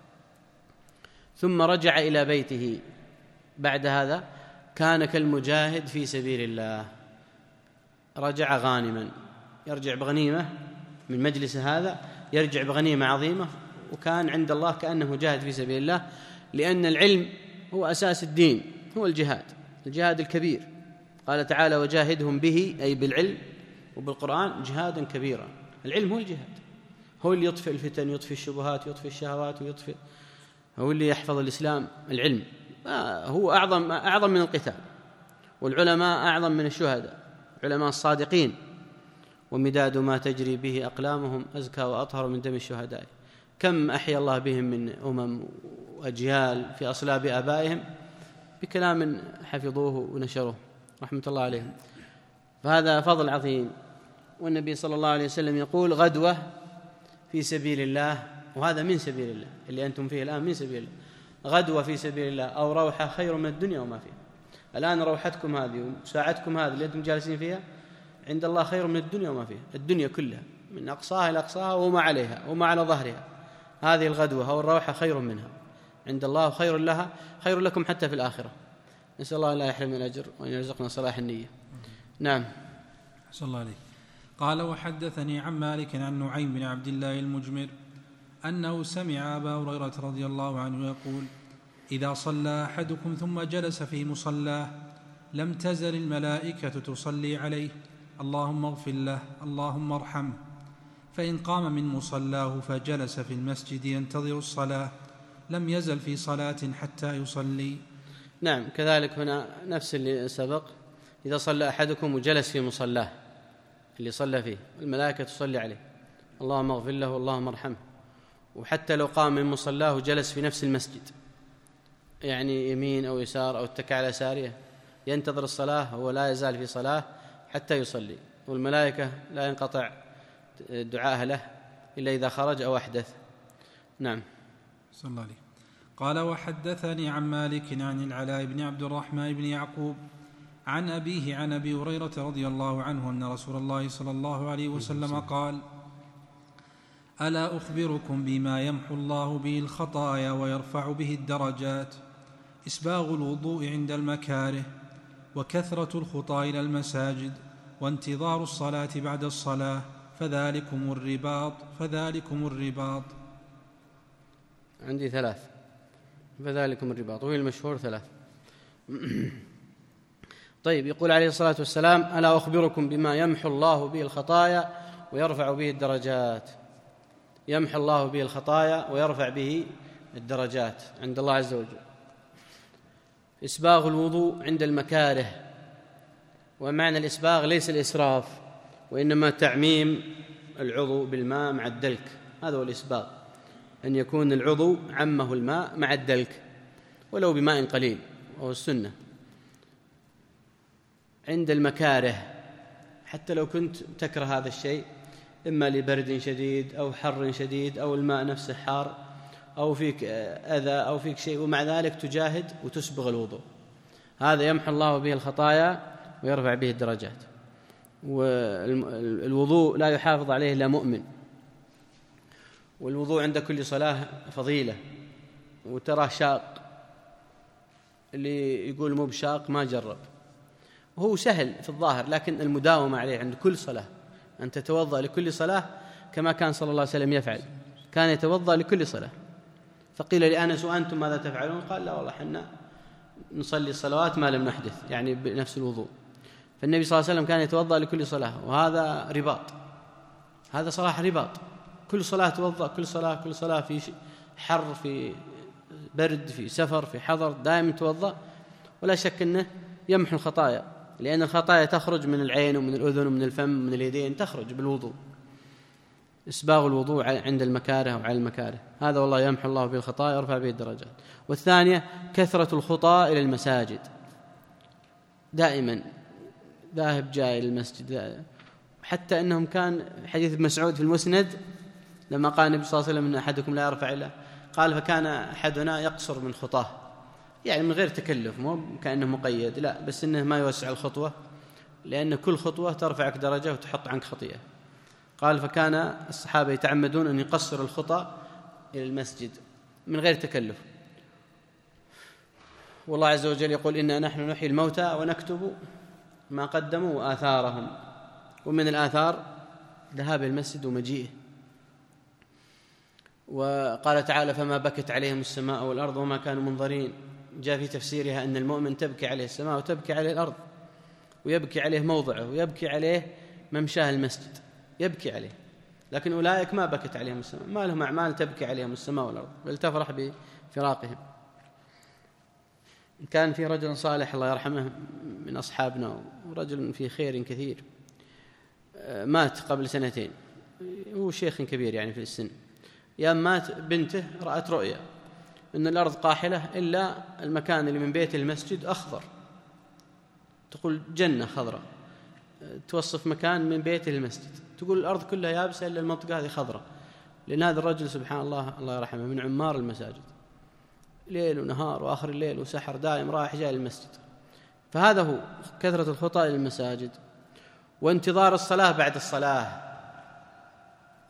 ثم رجع إلى بيته بعد هذا كان كالمجاهد في سبيل الله، رجع غانما، يرجع بغنيمة من مجلس هذا، يرجع بغنيمة عظيمة، وكان عند الله كأنه جاهد في سبيل الله، لأن العلم هو أساس الدين، هو الجهاد، الجهاد الكبير. قال تعالى: وجاهدهم به، أي بالعلم وبالقرآن، جهادا كبيرا. العلم هو الجهاد، هو اللي يطفئ الفتن، يطفئ الشبهات، يطفئ الشهوات، ويطفئ، هو اللي يحفظ الإسلام. العلم هو أعظم أعظم من القتال، والعلماء أعظم من الشهداء، علماء الصادقين، ومداد ما تجري به أقلامهم أزكى وأطهر من دم الشهداء. كم أحيا الله بهم من أمم وأجيال في أصلاب آبائهم بكلام حفظوه ونشروه رحمة الله عليهم. فهذا فضل عظيم. والنبي صلى الله عليه وسلم يقول: غدوة في سبيل الله، وهذا من سبيل الله، اللي أنتم فيه الآن من سبيل الله. غدوة في سبيل الله أو روحة خير من الدنيا وما فيها. الآن روحتكم هذه وساعتكم هذه اللي أنتم جالسين فيها عند الله خير من الدنيا وما فيها، الدنيا كلها من أقصاها إلى أقصاها وما عليها وما على ظهرها. هذه الغدوة أو الروحة خير منها عند الله، خير لها، خير لكم حتى في الآخرة. نسأل الله لا يحرمنا الأجر وأن يرزقنا صلاح النية. نعم. أحسن الله عليك. قال وحدثني عن مالك عن نعيم بن عبد الله المجمر أنه سمع أبا هريرة رضي الله عنه يقول: إذا صلى أحدكم ثم جلس في مصلاه لم تزل الملائكة تصلي عليه: اللهم اغفر له، اللهم ارحمه. فإن قام من مصلاه فجلس في المسجد ينتظر الصلاة لم يزل في صلاة حتى يصلي. نعم، كذلك هنا نفس اللي سبق، إذا صلى أحدكم وجلس في مصلاه اللي صلى فيه الملائكة تصلي عليه: اللهم اغفر له، اللهم ارحمه. وحتى لو قام من مصلاه وجلس في نفس المسجد، يعني يمين أو يسار أو اتكى على سارية، ينتظر الصلاة وهو لا يزال في صلاة حتى يصلي، والملائكة لا ينقطع دعاءها له إلا إذا خرج أو أحدث. نعم. صلى الله عليه. قال وحدثني عن مالك عن العلاء بن عبد الرحمن بن يعقوب عن أبيه عن أبي هريرة رضي الله عنه أن رسول الله صلى الله عليه وسلم قال: ألا أخبركم بما يمحو الله به الخطايا ويرفع به الدرجات؟ إسباغ الوضوء عند المكاره، وكثرة الخطى إلى المساجد، وانتظار الصلاة بعد الصلاة، فذلكم الرباط فذلكم الرباط. عندي ثلاث، فذلكم الرباط، وهي المشهور ثلاث. طيب، يقول عليه الصلاة والسلام: ألا أخبركم بما يمحو الله به الخطايا ويرفع به الدرجات. يمحو الله به الخطايا ويرفع به الدرجات عند الله عز وجل. إسباغ الوضوء عند المكاره، ومعنى الإسباغ ليس الإسراف، وإنما تعميم العضو بالماء مع الدلك، هذا هو الإسباغ، أن يكون العضو عمه الماء مع الدلك ولو بماء قليل، وهو السنة. عند المكاره، حتى لو كنت تكره هذا الشيء، إما لبرد شديد أو حر شديد أو الماء نفسه حار أو فيك أذى أو فيك شيء، ومع ذلك تجاهد وتسبغ الوضوء، هذا يمحو الله به الخطايا ويرفع به الدرجات. والوضوء لا يحافظ عليه إلا مؤمن، والوضوء عند كل صلاة فضيلة، وتراه شاق، اللي يقول مو بشاق ما جرب، وهو سهل في الظاهر، لكن المداومة عليه عند كل صلاة، أن تتوضأ لكل صلاة كما كان صلى الله عليه وسلم يفعل، كان يتوضأ لكل صلاة. فقيل لأنس: وأنتم ماذا تفعلون؟ قال: لا والله حنا نصلي الصلوات ما لم نحدث، يعني بنفس الوضوء. فالنبي صلى الله عليه وسلم كان يتوضأ لكل صلاة، وهذا رباط، هذا صراحة رباط، كل صلاة توضأ، كل صلاة كل صلاة في حر في برد في سفر في حضر دائما توضأ، ولا شك أنه يمحو الخطايا، لأن الخطايا تخرج من العين ومن الأذن ومن الفم ومن اليدين، تخرج بالوضوء. إسباغ الوضوء عند المكاره وعلى المكاره، هذا والله يمحو الله به الخطايا ويرفع به الدرجات. والثانية كثرة الخطى إلى المساجد، دائما ذاهب جاي للمسجد، حتى أنهم كان حديث ابن مسعود في المسند لما قال النبي صلى الله عليه وسلم: إن أحدكم لا يرفع إلا، قال: فكان أحدنا يقصر من خطاه، يعني من غير تكلف، مو كأنه مقيد، لا، بس إنه ما يوسع الخطوة، لأن كل خطوة ترفعك درجة وتحط عنك خطيئة. قال: فكان الصحابة يتعمدون أن يقصر الخطى إلى المسجد من غير تكلف. والله عز وجل يقول: إنا نحن نحيي الموتى ونكتب ما قدموا وآثارهم، ومن الآثار ذهاب المسجد ومجيئه. وقال تعالى: فما بكت عليهم السماء والأرض وما كانوا منظرين. جاء في تفسيرها أن المؤمن تبكي عليه السماء وتبكي عليه الأرض، ويبكي عليه موضعه، ويبكي عليه ممشاه المسجد، يبكي عليه. لكن أولئك ما بكت عليهم السماء، ما لهم أعمال تبكي عليهم السماء والأرض، بل تفرح بفراقهم. كان في رجل صالح الله يرحمه من أصحابنا، ورجل في خير كثير، مات قبل سنتين، هو شيخ كبير يعني في السن. يوم مات بنته رأت رؤيا أن الأرض قاحلة إلا المكان اللي من بيت المسجد أخضر، تقول جنة خضراء، توصف مكان من بيت المسجد، تقول الأرض كلها يابسة إلا المنطقة هذه خضراء. لأن هذا الرجل سبحان الله الله يرحمه من عمار المساجد، ليل ونهار وآخر الليل وسحر دائم رايح جاي المسجد. فهذا هو كثرة الخطى إلى المساجد، وانتظار الصلاة بعد الصلاة.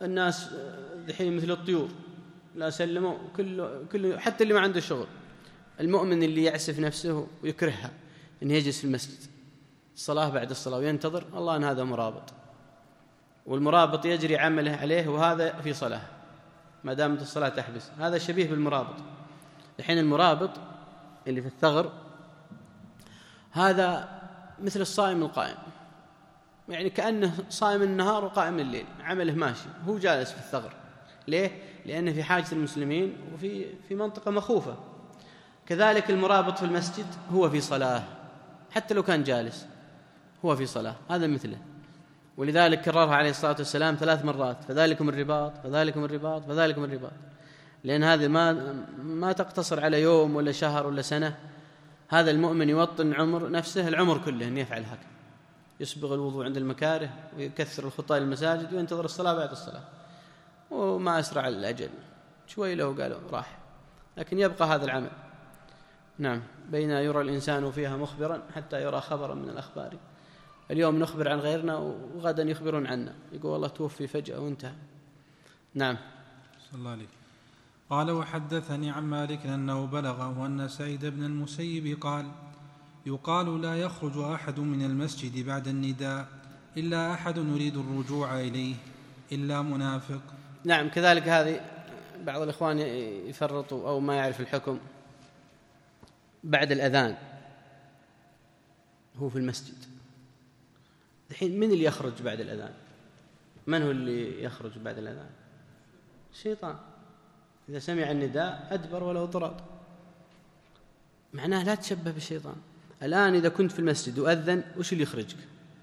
الناس الحين مثل الطيور، لا سلموا كل كل حتى اللي ما عنده شغل المؤمن اللي يعسف نفسه ويكرهها أن يجلس في المسجد الصلاة بعد الصلاة وينتظر الله، أن هذا مرابط، والمرابط يجري عمله عليه وهذا في صلاة ما دامت الصلاة تحبس، هذا شبيه بالمرابط. الحين المرابط اللي في الثغر هذا مثل الصائم القائم، يعني كأنه صائم النهار وقائم الليل، عمله ماشي، هو جالس في الثغر. ليه؟ لأنه في حاجة المسلمين وفي في منطقة مخوفة. كذلك المرابط في المسجد هو في صلاة، حتى لو كان جالس هو في صلاة، هذا مثله. ولذلك كررها عليه الصلاة والسلام ثلاث مرات: فذلكم الرباط فذلكم الرباط فذلكم الرباط، لأن هذه ما ما تقتصر على يوم ولا شهر ولا سنة. هذا المؤمن يوطن عمر نفسه العمر كله أن يفعل هكذا، يسبغ الوضوء عند المكاره ويكثر الخطى للمساجد وينتظر الصلاة بعد الصلاة، وما أسرع الأجل، شوي له قالوا راح، لكن يبقى هذا العمل. نعم، بين يرى الإنسان فيها مخبرا حتى يرى خبرا من الأخبار. اليوم نخبر عن غيرنا وغدا يخبرون عنا، يقول والله توفي فجأة وانتهى. نعم. صلى الله عليه. قال: وحدثني عن مالك أنه بلغه أن سعيد بن المسيب قال: يقال لا يخرج أحد من المسجد بعد النداء إلا أحد يريد الرجوع إليه إلا منافق. نعم، كذلك هذه بعض الإخوان يفرطوا أو ما يعرف الحكم. بعد الأذان هو في المسجد، الحين من اللي يخرج بعد الأذان؟ من هو اللي يخرج بعد الأذان؟ الشيطان. إذا سمع النداء أدبر ولو طرد، معناه لا تشبه بالشيطان. الآن إذا كنت في المسجد وأذن وش اللي يخرجك؟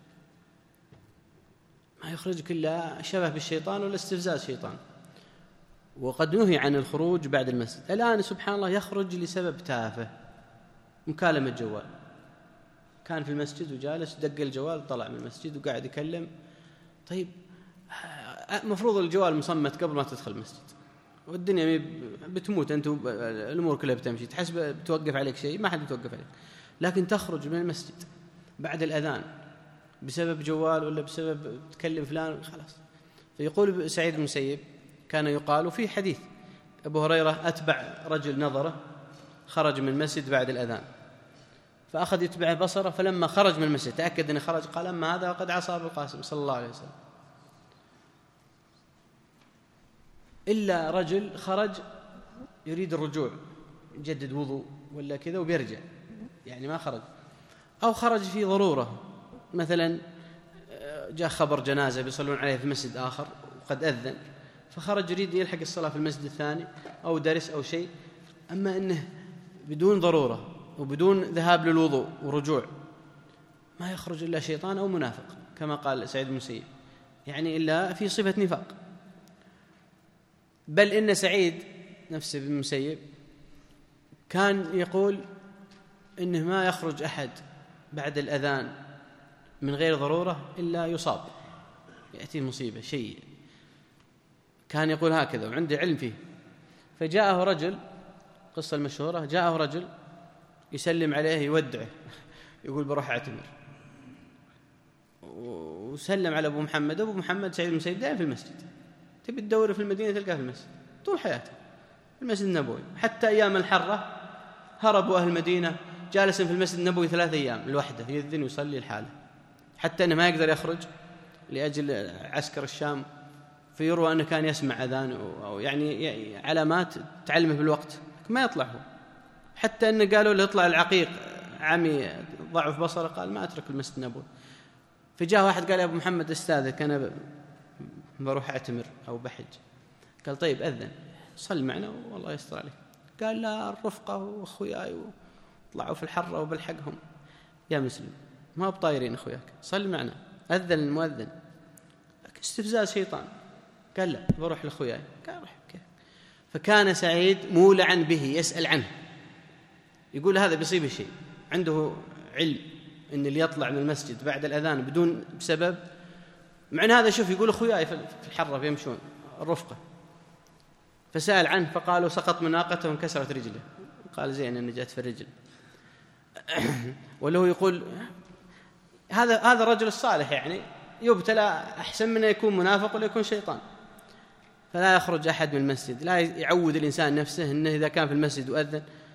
ما يخرجك إلا شبه بالشيطان ولا استفزاز شيطان. وقد نهي عن الخروج بعد المسجد. الآن سبحان الله يخرج لسبب تافه، مكالمة جوال، كان في المسجد وجالس دق الجوال طلع من المسجد وقاعد يكلم. طيب مفروض الجوال مصمت قبل ما تدخل المسجد والدنيا بتموت، أنت الأمور كلها بتمشي، تحسب بتوقف عليك شيء؟ ما حد بتوقف عليك. لكن تخرج من المسجد بعد الأذان بسبب جوال ولا بسبب تكلم فلان، خلاص. فيقول سعيد بن المسيب كان يقال، وفي حديث أبو هريرة أتبع رجل نظره خرج من المسجد بعد الأذان، فأخذ يتبع بصره، فلما خرج من المسجد تأكد أنه خرج، قال: أما هذا وقد عصى أبو القاسم صلى الله عليه وسلم. إلا رجل خرج يريد الرجوع، يجدد وضوء ولا كذا وبيرجع، يعني ما خرج، أو خرج في ضرورة، مثلا جاء خبر جنازة بيصلون عليه في مسجد آخر وقد أذن، فخرج يريد يلحق الصلاة في المسجد الثاني أو درس أو شيء. أما أنه بدون ضرورة وبدون ذهاب للوضوء ورجوع ما يخرج إلا شيطان أو منافق، كما قال سعيد بن المسيب، يعني إلا في صفة نفاق. بل إن سعيد نفسه بن المسيب كان يقول إنه ما يخرج أحد بعد الأذان من غير ضرورة إلا يصاب، يأتي مصيبة شيء، كان يقول هكذا وعنده علم فيه. فجاءه رجل، قصة المشهورة، جاءه رجل يسلم عليه يودعه يقول بروح أعتمر، وسلم على أبو محمد. أبو محمد سعيد بن المسيب دائما في المسجد، تبي تدور في المدينة تلقاه في المسجد طول حياته، في المسجد النبوي. حتى أيام الحرة هربوا أهل المدينة، جالس في المسجد النبوي ثلاثة أيام لوحده يذن ويصلي الحالة، حتى أنه ما يقدر يخرج لأجل عسكر الشام. فيروى أنه كان يسمع أذان أو يعني علامات تعلمه بالوقت، ما يطلع هو. حتى أنه قالوا له اطلع العقيق، عمي ضعف بصره، قال ما أترك المسجد النبوي. فجاء واحد قال يا أبو محمد أستاذك، أنا بروح أعتمر أو بحج. قال طيب أذن صل معنا والله يستر عليك. قال لا، الرفقة وأخوياي وطلعوا في الحرة وبلحقهم. يا مسلم ما بطايرين أخوياك، صل معنا. أذن المؤذن، استفزاز شيطان. قال لا بروح لأخوياي. قال روح. فكان سعيد مولعا به يسأل عنه، يقول هذا بيصيب شيء، عنده علم إن اللي يطلع من المسجد بعد الأذان بدون بسبب، مع أن هذا شوف يقول أخوياي في الحرة بيمشون الرفقة. فسأل عنه فقالوا سقط من ناقته وانكسرت رجله. قال زين أن جاءت في الرجل. وله يقول هذا هذا الرجل الصالح يعني يبتلى أحسن من يكون منافق ولا يكون شيطان. فلا يخرج أحد من المسجد، لا يعود الإنسان نفسه أنه إذا كان في المسجد وأذن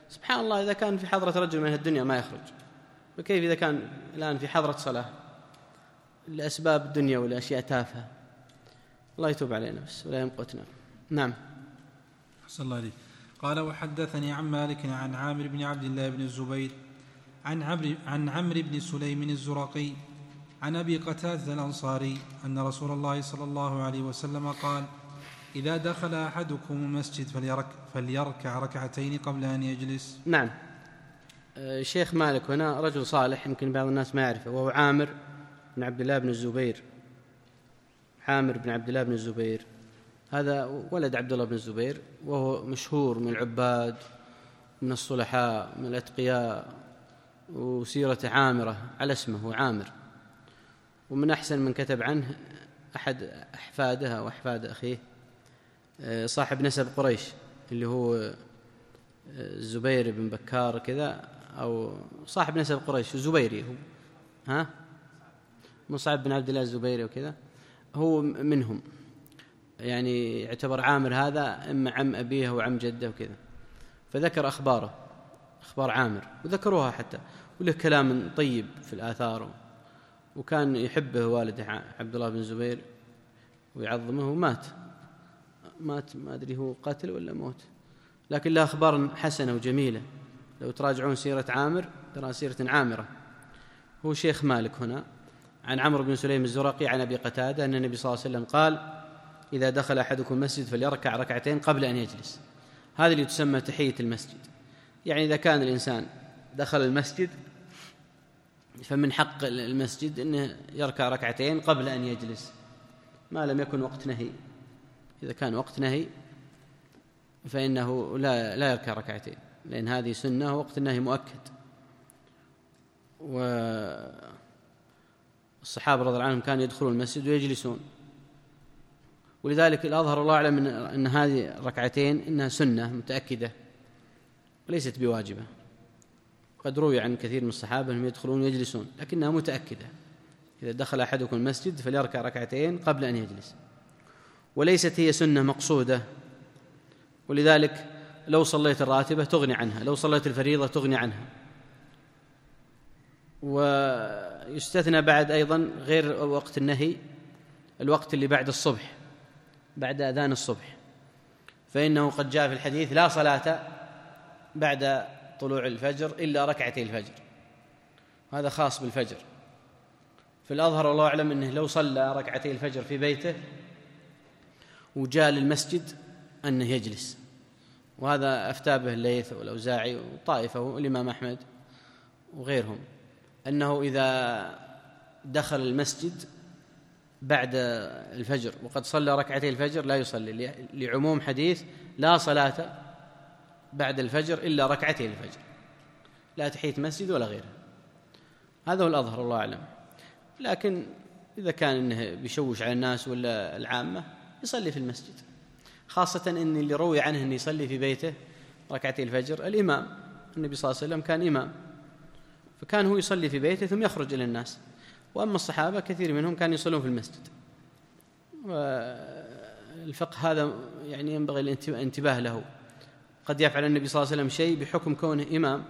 سبحان الله إذا كان في حضرة رجل من الدنيا ما يخرج، فكيف إذا كان الآن في حضرة صلاة لأسباب الدنيا والأشياء تافهة؟ الله يتوب علينا بس ولا يمقتنا. نعم. أحسن الله عليك. قال وحدثني عن مالك عن عامر بن عبد الله بن الزبير عن عمرو عن عمرو بن سليم الزرقي عن أبي قتادة الأنصاري أن رسول الله صلى الله عليه وسلم قال: إذا دخل أحدكم المسجد فليرك فليركع ركعتين قبل أن يجلس. نعم. الشيخ مالك هنا رجل صالح يمكن بعض الناس ما يعرفه، وهو عامر بن عبد الله بن الزبير. عامر بن عبد الله بن الزبير هذا ولد عبد الله بن الزبير، وهو مشهور من العباد، من الصلحاء، من الأتقياء، وسيرة عامرة على اسمه هو عامر. ومن أحسن من كتب عنه أحد أحفاده أو أحفاد أخيه صاحب نسب قريش اللي هو الزبير بن بكار كذا، أو صاحب نسب قريش الزبيري هو، ها مصعب بن عبد الله الزبيري وكذا، هو منهم، يعني يعتبر عامر هذا إما عم أبيه وعم جده وكذا. فذكر أخباره، أخبار عامر، وذكروها حتى، وله كلام طيب في الآثار، وكان يحبه والده عبد الله بن الزبير ويعظمه، ومات مات ما أدري هو قتل ولا موت، لكن له أخبار حسنة وجميلة. لو تراجعون سيرة عامر ترى سيرة عامرة. هو شيخ مالك هنا عن عمرو بن سليم الزرقي عن أبي قتادة أن النبي صلى الله عليه وسلم قال: إذا دخل أحدكم المسجد فليركع ركعتين قبل أن يجلس. هذه اللي تسمى تحية المسجد. يعني إذا كان الإنسان دخل المسجد فمن حق المسجد أنه يركع ركعتين قبل أن يجلس، ما لم يكن وقت نهي. إذا كان وقت نهي فإنه لا لا يركع ركعتين، لأن هذه سنة ووقت النهي مؤكد. والصحابة رضي الله عنهم كانوا يدخلون المسجد ويجلسون، ولذلك الأظهر الله أعلم أن هذه الركعتين إنها سنة متأكدة وليست بواجبة. قد روي عن كثير من الصحابة أنهم يدخلون ويجلسون، لكنها متأكدة. إذا دخل أحدكم المسجد فليركع ركعتين قبل أن يجلس، وليست هي سنة مقصودة. ولذلك لو صليت الراتبة تغني عنها، لو صليت الفريضة تغني عنها. ويستثنى بعد أيضا غير وقت النهي الوقت اللي بعد الصبح، بعد أذان الصبح، فإنه قد جاء في الحديث: لا صلاة بعد طلوع الفجر إلا ركعتي الفجر. هذا خاص بالفجر. فالأظهر الله أعلم أنه لو صلى ركعتي الفجر في بيته وجاء للمسجد أنه يجلس، وهذا أفتى به الليث والأوزاعي وطائفة والإمام أحمد وغيرهم، أنه إذا دخل المسجد بعد الفجر وقد صلى ركعتي الفجر لا يصلي، لعموم حديث: لا صلاة بعد الفجر إلا ركعتي الفجر، لا تحية مسجد ولا غيره. هذا هو الأظهر الله أعلم. لكن إذا كان إنه بيشوش على الناس ولا العامة يصلي في المسجد، خاصة إن اللي روي عنه أنه يصلي في بيته ركعتي الفجر الإمام. النبي صلى الله عليه وسلم كان إمام، فكان هو يصلي في بيته ثم يخرج إلى الناس. وأما الصحابة كثير منهم كانوا يصلون في المسجد. والفقه هذا يعني ينبغي الانتباه له. قد يفعل النبي صلى الله عليه وسلم شيء بحكم كونه إمام.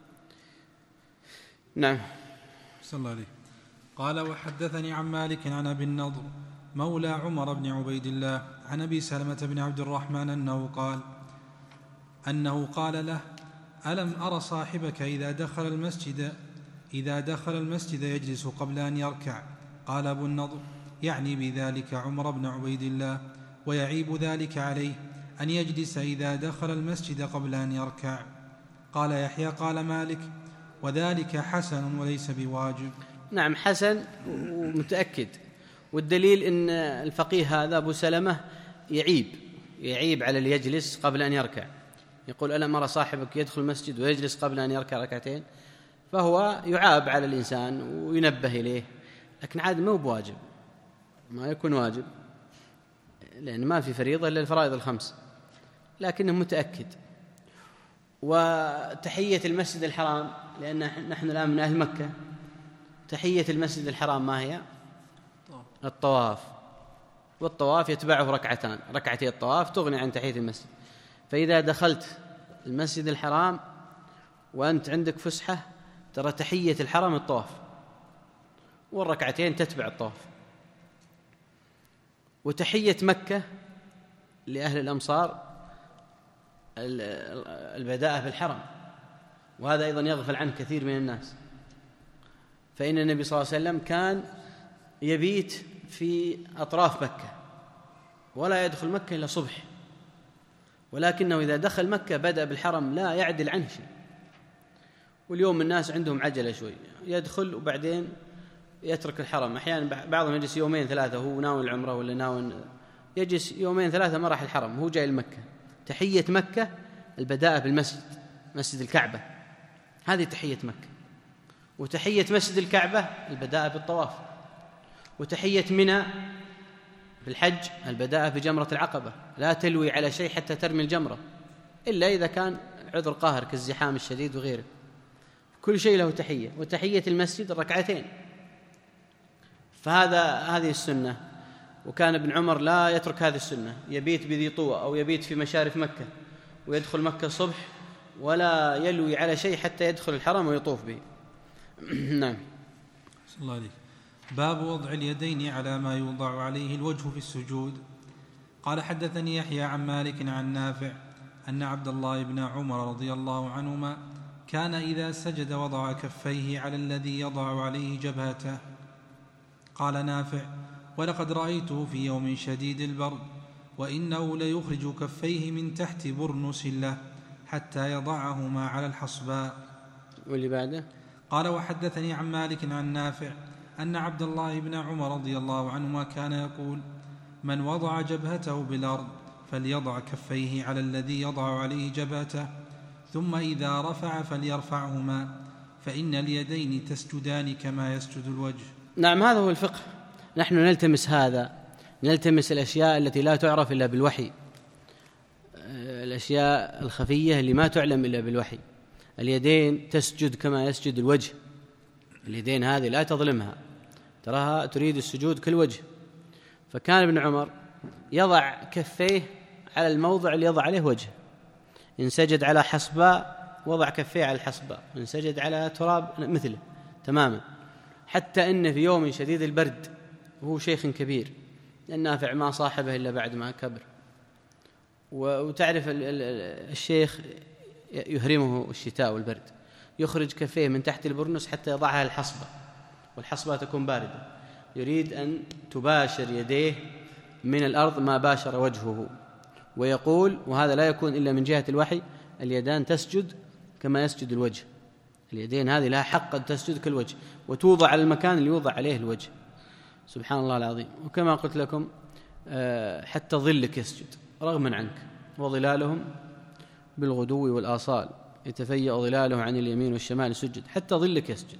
نعم. صلى الله عليه. قال وحدثني عن مالك عن أبي النضر مولى عمر بن عبيد الله عن أبي سلمة بن عبد الرحمن أنه قال أنه قال له: ألم أر صاحبك إذا دخل المسجد إذا دخل المسجد يجلس قبل أن يركع؟ قال أبو النضر: يعني بذلك عمر بن عبيد الله، ويعيب ذلك عليه أن يجلس إذا دخل المسجد قبل أن يركع. قال يحيى: قال مالك: وذلك حسن وليس بواجب. نعم، حسن ومتأكد. والدليل أن الفقيه هذا أبو سلمة يعيب يعيب على اللي يجلس قبل أن يركع. يقول: ألم أرى صاحبك يدخل المسجد ويجلس قبل أن يركع ركعتين؟ فهو يعاب على الإنسان وينبه إليه، لكن عاد ما هو بواجب، ما يكون واجب، لأن ما في فريضة إلا الفرائض الخمس، لكنه متأكد. وتحية المسجد الحرام، لأن نحن الآن من أهل مكة، تحية المسجد الحرام ما هي؟ الطواف، والطواف يتبعه ركعتان، ركعتي الطواف تغني عن تحية المسجد. فإذا دخلت المسجد الحرام وأنت عندك فسحة، ترى تحية الحرم الطواف، والركعتين تتبع الطواف. وتحية مكة لأهل الأمصار البداءة بالحرم، وهذا أيضا يغفل عنه كثير من الناس، فإن النبي صلى الله عليه وسلم كان يبيت في أطراف مكة ولا يدخل مكة إلا صبح، ولكنه إذا دخل مكة بدأ بالحرم لا يعدل عنه شيء. واليوم الناس عندهم عجلة شوي، يدخل وبعدين يترك الحرم. أحيانا بعضهم يجلس يومين ثلاثة وهو ناوي العمرة ولا ناوي، يجلس يومين ثلاثة ما راح الحرم، هو جاي لمكة. تحية مكة البداءة بالمسجد، مسجد الكعبة، هذه تحية مكة. وتحية مسجد الكعبة البداءة بالطواف. وتحية منى بالحج البداءة بجمرة العقبة، لا تلوي على شيء حتى ترمي الجمرة إلا إذا كان عذر قاهر كالزحام الشديد وغيره، كل شيء له تحية. وتحية المسجد الركعتين، فهذا هذه السنة. وكان ابن عمر لا يترك هذه السنة، يبيت بذي طوى أو يبيت في مشارف مكة ويدخل مكة الصبح ولا يلوي على شيء حتى يدخل الحرم ويطوف به. نعم. صلى الله عليه. باب وضع اليدين على ما يوضع عليه الوجه في السجود. قال حدثني يحيى عن مالك عن نافع أن عبد الله بن عمر رضي الله عنهما كان إذا سجد وضع كفيه على الذي يضع عليه جبهته. قال نافع: ولقد رأيته في يوم شديد البرد وإنه ليخرج كفيه من تحت برنس له حتى يضعهما على الحصباء. واللي بعده قال: وحدثني عن مالك عن نافع أن عبد الله بن عمر رضي الله عنهما كان يقول: من وضع جبهته بالأرض فليضع كفيه على الذي يضع عليه جبهته، ثم إذا رفع فليرفعهما، فإن اليدين تسجدان كما يسجد الوجه. نعم، هذا هو الفقه. نحن نلتمس هذا، نلتمس الأشياء التي لا تعرف إلا بالوحي، الأشياء الخفية اللي ما تعلم إلا بالوحي. اليدين تسجد كما يسجد الوجه، اليدين هذه لا تظلمها، تراها تريد السجود كالوجه. فكان ابن عمر يضع كفيه على الموضع اللي يضع عليه وجهه، إن سجد على حصباء وضع كفيه على الحصباء، إن سجد على تراب مثله تماما. حتى إن في يوم شديد البرد وهو شيخ كبير، لأن نافع ما صاحبه إلا بعد ما كبر، وتعرف الشيخ يهرمه الشتاء والبرد، يخرج كفيه من تحت البرنس حتى يضعها على الحصبة، والحصبة تكون باردة، يريد أن تباشر يديه من الأرض ما باشر وجهه، ويقول، وهذا لا يكون إلا من جهة الوحي: اليدان تسجد كما يسجد الوجه. اليدين هذه لها حق أن تسجد كالوجه، وتوضع على المكان اللي يوضع عليه الوجه. سبحان الله العظيم. وكما قلت لكم حتى ظلك يسجد رغما عنك، وظلالهم بالغدو والآصال يتفيأ ظلاله عن اليمين والشمال سجد، حتى ظلك يسجد.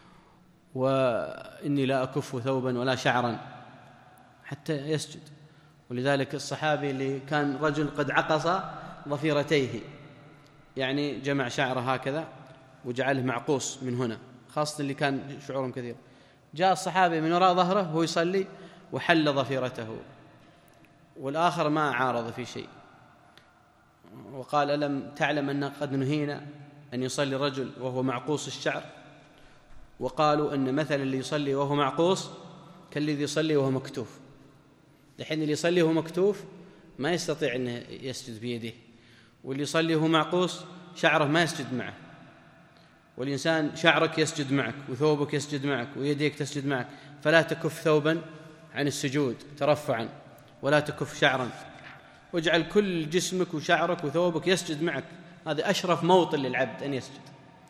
وإني لا أكف ثوبا ولا شعرا حتى يسجد. ولذلك الصحابي اللي كان رجل قد عقص ضفيرتيه، يعني جمع شعره هكذا وجعله معقوس من هنا، خاصة اللي كان شعورهم كثير، جاء الصحابي من وراء ظهره وهو يصلي وحل ضفيرته، والآخر ما عارض في شيء، وقال: ألم تعلم أن قد نهينا أن يصلي رجل وهو معقوس الشعر؟ وقالوا أن مثل اللي يصلي وهو معقوس كالذي يصلي وهو مكتوف. الحين اللي يصلي وهو مكتوف ما يستطيع أن يسجد بيده، واللي يصلي وهو معقوس شعره ما يسجد معه. والإنسان شعرك يسجد معك، وثوبك يسجد معك، ويديك تسجد معك، فلا تكف ثوبا عن السجود ترفعا، ولا تكف شعرا، واجعل كل جسمك وشعرك وثوبك يسجد معك. هذا أشرف موطن للعبد أن يسجد.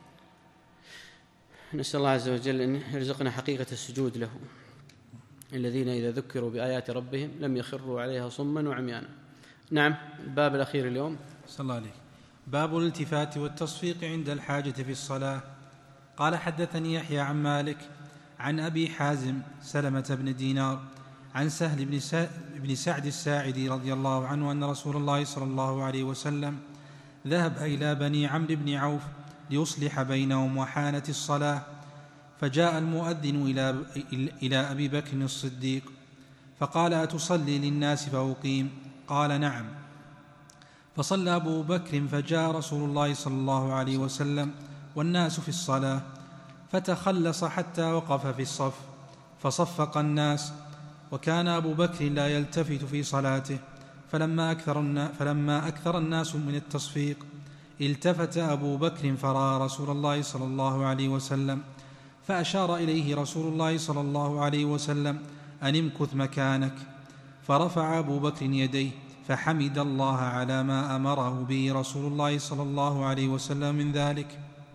نسأل الله عز وجل أن يرزقنا حقيقة السجود له، الذين إذا ذكروا بآيات ربهم لم يخروا عليها صما وعميانا. نعم، الباب الأخير اليوم. صلى الله عليه. باب الالتفات والتصفيق عند الحاجة في الصلاة. قال حدثني يحيى عن مالك عن أبي حازم سلمة بن دينار عن سهل بن, سا... بن سعد الساعدي رضي الله عنه أن رسول الله صلى الله عليه وسلم ذهب إلى بني عمرو بن عوف ليصلح بينهم وحانت الصلاة، فجاء المؤذن إلى, إلى أبي بكر الصديق فقال: أتصلي للناس فأقيم؟ قال: نعم. فصلى أبو بكر، فجاء رسول الله صلى الله عليه وسلم والناس في الصلاة، فتخلص حتى وقف في الصف فصفق الناس. وكان أبو بكر لا يلتفت في صلاته، فلما أكثر, فلما أكثر الناس من التصفيق التفت أبو بكر فرأى رسول الله صلى الله عليه وسلم، فأشار إليه رسول الله صلى الله عليه وسلم أن امكث مكانك، فرفع أبو بكر يديه فحمد الله على ما أمره به رسول الله صلى الله عليه وسلم من ذلك،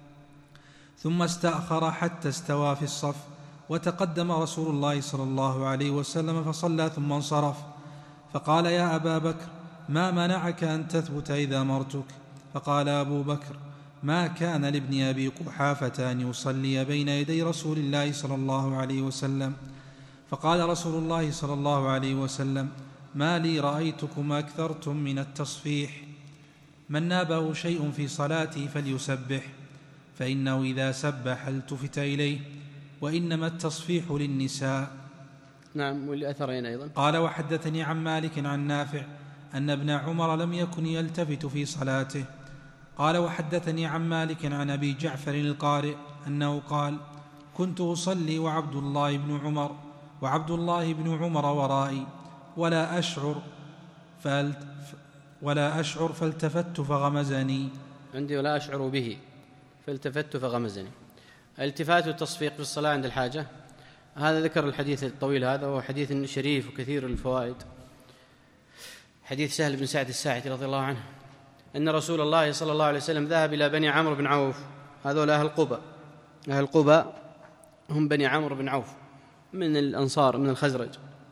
ثم استأخر حتى استوى في الصف، وتقدم رسول الله صلى الله عليه وسلم فصلى ثم انصرف، فقال يا أبا بكر ما منعك أن تثبت إذا أمرتك؟ فقال أبو بكر ما كان لابن أبي قحافة أن يصلي بين يدي رسول الله صلى الله عليه وسلم. فقال رسول الله صلى الله عليه وسلم ما لي رأيتكم أكثرتم من التصفيح، من نابه شيء في صلاته فليسبح، فإنه إذا سبح التفت إليه، وإنما التصفيح للنساء. نعم. والأثرين أيضا. قال وحدثني عن مالك عن نافع أن ابن عمر لم يكن يلتفت في صلاته. قال وحدثني عن مالك عن أبي جعفر القارئ أنه قال كنت أصلي وعبد الله بن عمر وعبد الله بن عمر ورائي، ولا أشعر فالت ولا أشعر فالتفت فغمزني. عندي ولا أشعر به فالتفت فغمزني. الالتفات والتصفيق في الصلاة عند الحاجة، هذا ذكر الحديث الطويل هذا، وهو حديث شريف وكثير الفوائد. حديث سهل بن سعد الساعدي رضي الله عنه أن رسول الله صلى الله عليه وسلم ذهب إلى بني عمرو بن عوف، هذول أهل قباء. أهل قباء هم بني عمرو بن عوف من الأنصار من الخزرج،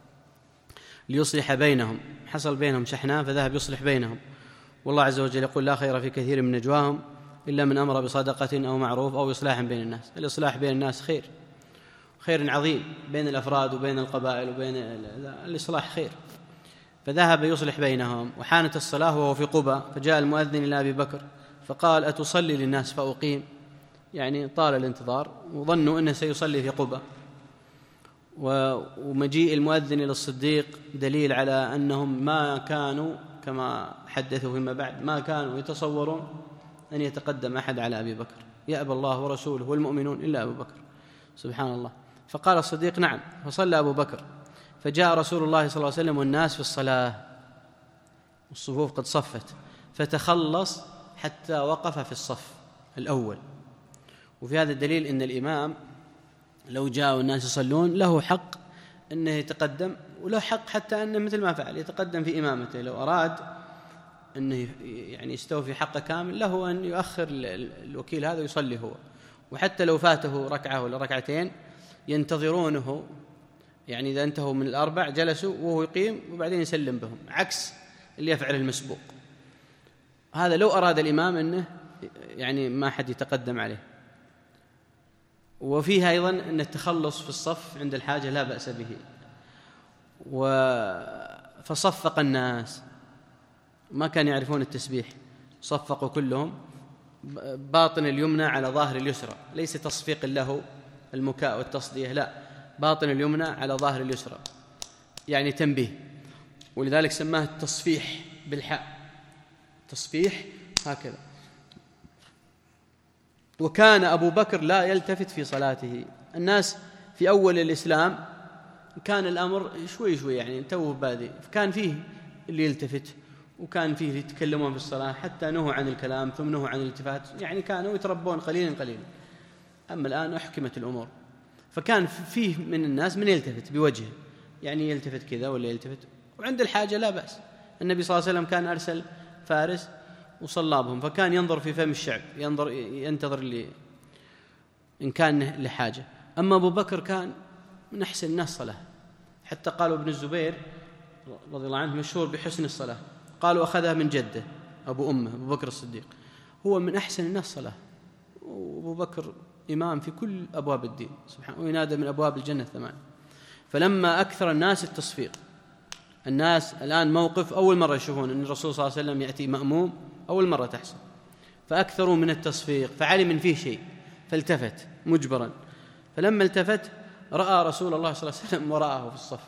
ليصلح بينهم، حصل بينهم شحناء فذهب يصلح بينهم. والله عز وجل يقول لا خير في كثير من نجواهم إلا من أمر بصدقة أو معروف أو إصلاح بين الناس. الإصلاح بين الناس خير، خير عظيم بين الأفراد وبين القبائل وبين الإصلاح خير. فذهب يصلح بينهم، وحانت الصلاة وهو في قباء، فجاء المؤذن إلى أبي بكر فقال أتصلي للناس فأقيم؟ يعني طال الانتظار وظنوا أنه سيصلي في قباء. ومجيء المؤذن إلى الصديق دليل على أنهم ما كانوا كما حدثوا فيما بعد ما كانوا يتصورون أن يتقدم أحد على أبي بكر، يأبى الله ورسوله والمؤمنون إلا أبو بكر، سبحان الله. فقال الصديق نعم، فصلى أبو بكر، فجاء رسول الله صلى الله عليه وسلم والناس في الصلاة والصفوف قد صفت، فتخلص حتى وقف في الصف الأول. وفي هذا الدليل أن الإمام لو جاء والناس يصلون له حق أنه يتقدم، وله حق حتى أنه مثل ما فعل يتقدم في إمامته. لو أراد أنه يعني يستوفي حقه كامل له أن يؤخر الوكيل هذا ويصلي هو، وحتى لو فاته ركعة ولا ركعتين ينتظرونه، يعني إذا انتهوا من الأربع جلسوا وهو يقيم وبعدين يسلم بهم، عكس اللي يفعل المسبوق. هذا لو أراد الإمام أنه يعني ما حد يتقدم عليه. وفيها أيضا أن التخلص في الصف عند الحاجة لا بأس به. فصفق الناس، ما كانوا يعرفون التسبيح، صفقوا كلهم باطن اليمنى على ظاهر اليسرى، ليس تصفيق له المكاء والتصدية، لا، باطن اليمنى على ظاهر اليسرى، يعني تنبيه. ولذلك سماه التصفيح بالحاء، تصفيح هكذا. وكان أبو بكر لا يلتفت في صلاته. الناس في أول الإسلام كان الأمر شوي شوي يعني توه بادئ، فكان فيه اللي يلتفت وكان فيه اللي يتكلمون في الصلاة، حتى نهوا عن الكلام ثم نهوا عن الالتفات، يعني كانوا يتربون قليلا قليلا. أما الآن أحكمت الأمور، فكان فيه من الناس من يلتفت بوجهه، يعني يلتفت كذا ولا يلتفت، وعند الحاجة لا بأس. النبي صلى الله عليه وسلم كان أرسل فارس وصلى بهم، فكان ينظر في فم الشعب، ينظر ينتظر لي إن كان لحاجة. أما أبو بكر كان من أحسن الناس صلاة، حتى قالوا ابن الزبير رضي الله عنه مشهور بحسن الصلاة، قالوا أخذها من جده أبو أمه أبو بكر الصديق، هو من أحسن الناس صلاة. وأبو بكر إمام في كل أبواب الدين سبحانه، وينادى من أبواب الجنة ثمان. فلما أكثر الناس التصفيق، الناس الآن موقف أول مرة يشوفون أن الرسول صلى الله عليه وسلم يأتي مأموم، أول مرة تحصل، فأكثروا من التصفيق، فعلم من فيه شيء فالتفت مجبرا. فلما التفت رأى رسول الله صلى الله عليه وسلم وراءه في الصف،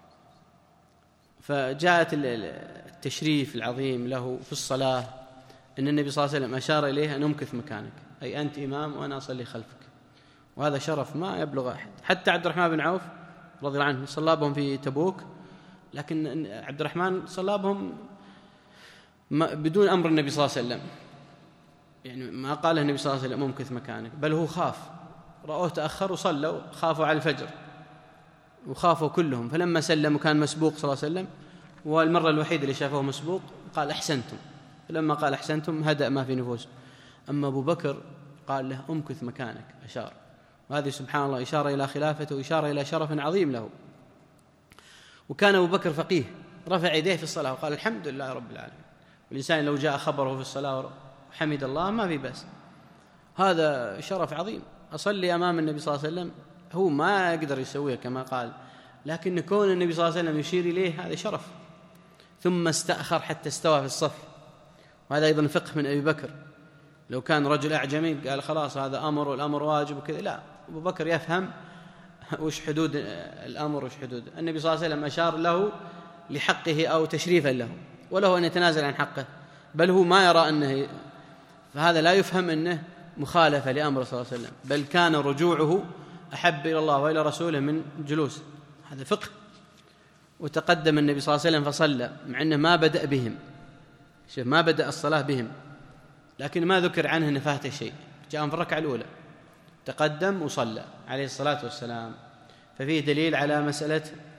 فجاءت التشريف العظيم له في الصلاة أن النبي صلى الله عليه وسلم أشار إليه أن أمكث مكانك، أي أنت إمام وأنا أصلي خلفك. وهذا شرف ما يبلغ أحد. حتى عبد الرحمن بن عوف رضي الله عنه صلى بهم في تبوك، لكن عبد الرحمن صلى بهم بدون أمر النبي صلى الله عليه وسلم، يعني ما قال النبي صلى الله عليه وسلم امكث مكانك، بل هو خاف، رأوه تأخر وصلوا، خافوا على الفجر وخافوا كلهم، فلما سلم وكان مسبوق صلى الله عليه وسلم، والمرة الوحيدة اللي شافوه مسبوق قال أحسنتم، فلما قال أحسنتم هدأ ما في نفوسهم. أما أبو بكر قال له امكث مكانك، أشار، وهذه سبحان الله إشارة إلى خلافته وإشارة إلى شرف عظيم له. وكان أبو بكر فقيه، رفع يديه في الصلاة وقال الحمد لله رب العالمين. والإنسان لو جاء خبره في الصلاة وحمد الله ما في بأس، هذا شرف عظيم. أصلي أمام النبي صلى الله عليه وسلم هو ما يقدر يسويه كما قال، لكن كون النبي صلى الله عليه وسلم يشير إليه هذا شرف. ثم استأخر حتى استوى في الصف، وهذا أيضا فقه من أبي بكر. لو كان رجل أعجمي قال خلاص هذا أمر والأمر واجب وكذا، لا، أبو بكر يفهم وش حدود الأمر وش حدود. النبي صلى الله عليه وسلم أشار له لحقه أو تشريفا له، وله أن يتنازل عن حقه، بل هو ما يرى أنه، فهذا لا يفهم أنه مخالفة لأمر صلى الله عليه وسلم، بل كان رجوعه أحب إلى الله وإلى رسوله من جلوس. هذا فقه. وتقدم النبي صلى الله عليه وسلم فصلى، مع أنه ما بدأ بهم، شوف ما بدأ الصلاة بهم، لكن ما ذكر عنه أنه فاته شيء، جاءهم في الركعة الأولى تقدم وصلى عليه الصلاة والسلام. ففيه دليل على مسألة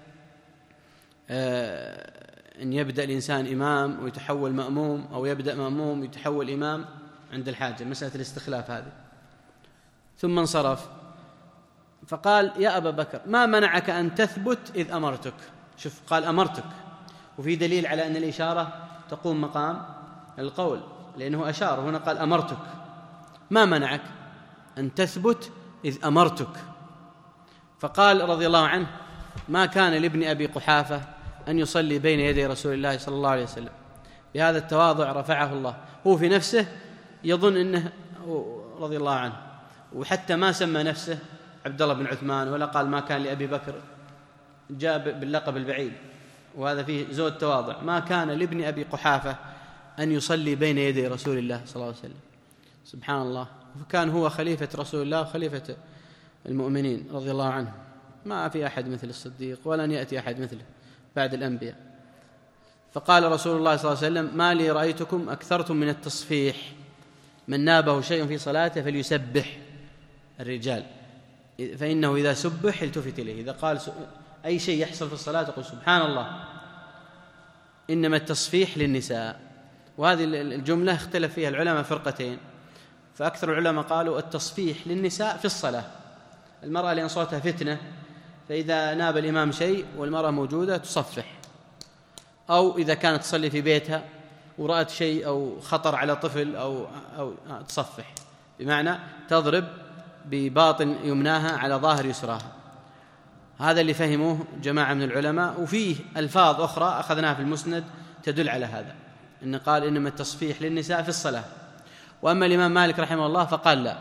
آه أن يبدأ الإنسان إمام ويتحول مأموم، أو يبدأ مأموم ويتحول إمام عند الحاجة، مسألة الاستخلاف هذه. ثم انصرف فقال يا أبا بكر ما منعك أن تثبت إذ أمرتك. شوف قال أمرتك، وفي دليل على أن الإشارة تقوم مقام القول، لأنه أشار، هنا قال أمرتك، ما منعك أن تثبت إذ أمرتك. فقال رضي الله عنه ما كان لابن أبي قحافة أن يصلي بين يدي رسول الله صلى الله عليه وسلم. بهذا التواضع رفعه الله، هو في نفسه يظن أنه رضي الله عنه، وحتى ما سمى نفسه عبد الله بن عثمان ولا قال ما كان لأبي بكر، جاء باللقب البعيد، وهذا فيه زود تواضع. ما كان لابن أبي قحافة أن يصلي بين يدي رسول الله صلى الله عليه وسلم. سبحان الله، فكان هو خليفة رسول الله وخليفة المؤمنين رضي الله عنه، ما في أحد مثل الصديق ولن يأتي أحد مثله بعد الأنبياء. فقال رسول الله صلى الله عليه وسلم ما لي رأيتكم أكثرتم من التصفيح، من نابه شيء في صلاته فليسبح الرجال، فإنه إذا سبح التفت إليه. إذا قال أي شيء يحصل في الصلاة تقول سبحان الله. إنما التصفيح للنساء، وهذه الجملة اختلف فيها العلماء فرقتين، فأكثر العلماء قالوا التصفيح للنساء في الصلاة، المرأة لأن صوتها فتنة، فإذا ناب الإمام شيء والمرأة موجودة تصفح، أو إذا كانت تصلي في بيتها ورأت شيء أو خطر على طفل أو, أو تصفح، بمعنى تضرب بباطن يمناها على ظاهر يسراها. هذا اللي فهموه جماعة من العلماء. وفيه ألفاظ أخرى أخذناها في المسند تدل على هذا، إن قال إنما التصفيح للنساء في الصلاة. وأما الإمام مالك رحمه الله فقال لا،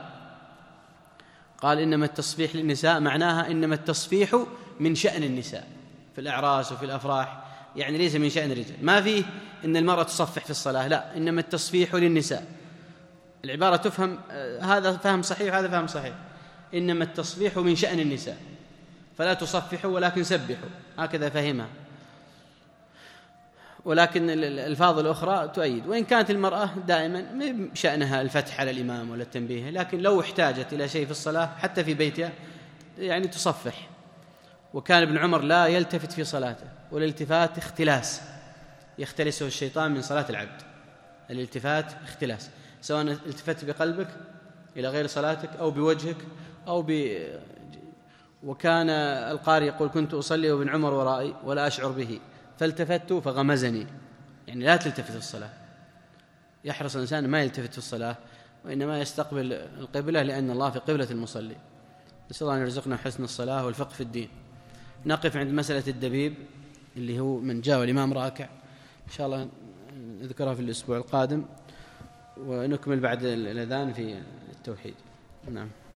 قال إنما التصفيح للنساء معناها إنما التصفيح من شأن النساء في الأعراس وفي الأفراح، يعني ليس من شأن الرجال. ما فيه إن المرأة تصفح في الصلاة، لا، إنما التصفيح للنساء. العبارة تفهم، هذا فهم صحيح هذا فهم صحيح، إنما التصفيح من شأن النساء، فلا تصفحوا ولكن سبحوا، هكذا فهمها. ولكن الألفاظ الأخرى تؤيد، وإن كانت المرأة دائما شأنها الفتح على الإمام ولا التنبيه، لكن لو احتاجت إلى شيء في الصلاة حتى في بيتها يعني تصفح. وكان ابن عمر لا يلتفت في صلاته، والالتفات اختلاس يختلسه الشيطان من صلاة العبد. الالتفات اختلاس، سواء التفت بقلبك إلى غير صلاتك أو بوجهك أو ب... وكان القارئ يقول كنت أصلي وابن عمر ورائي ولا أشعر به فالتفت فغمزني، يعني لا تلتفت في الصلاة. يحرص الإنسان ما يلتفت في الصلاة، وإنما يستقبل القبلة، لأن الله في قبلة المصلي. نسأل الله أن يرزقنا حسن الصلاة والفقه في الدين. نقف عند مسألة الدبيب اللي هو من جاء والإمام راكع، إن شاء الله نذكرها في الأسبوع القادم، ونكمل بعد الأذان في التوحيد. نعم.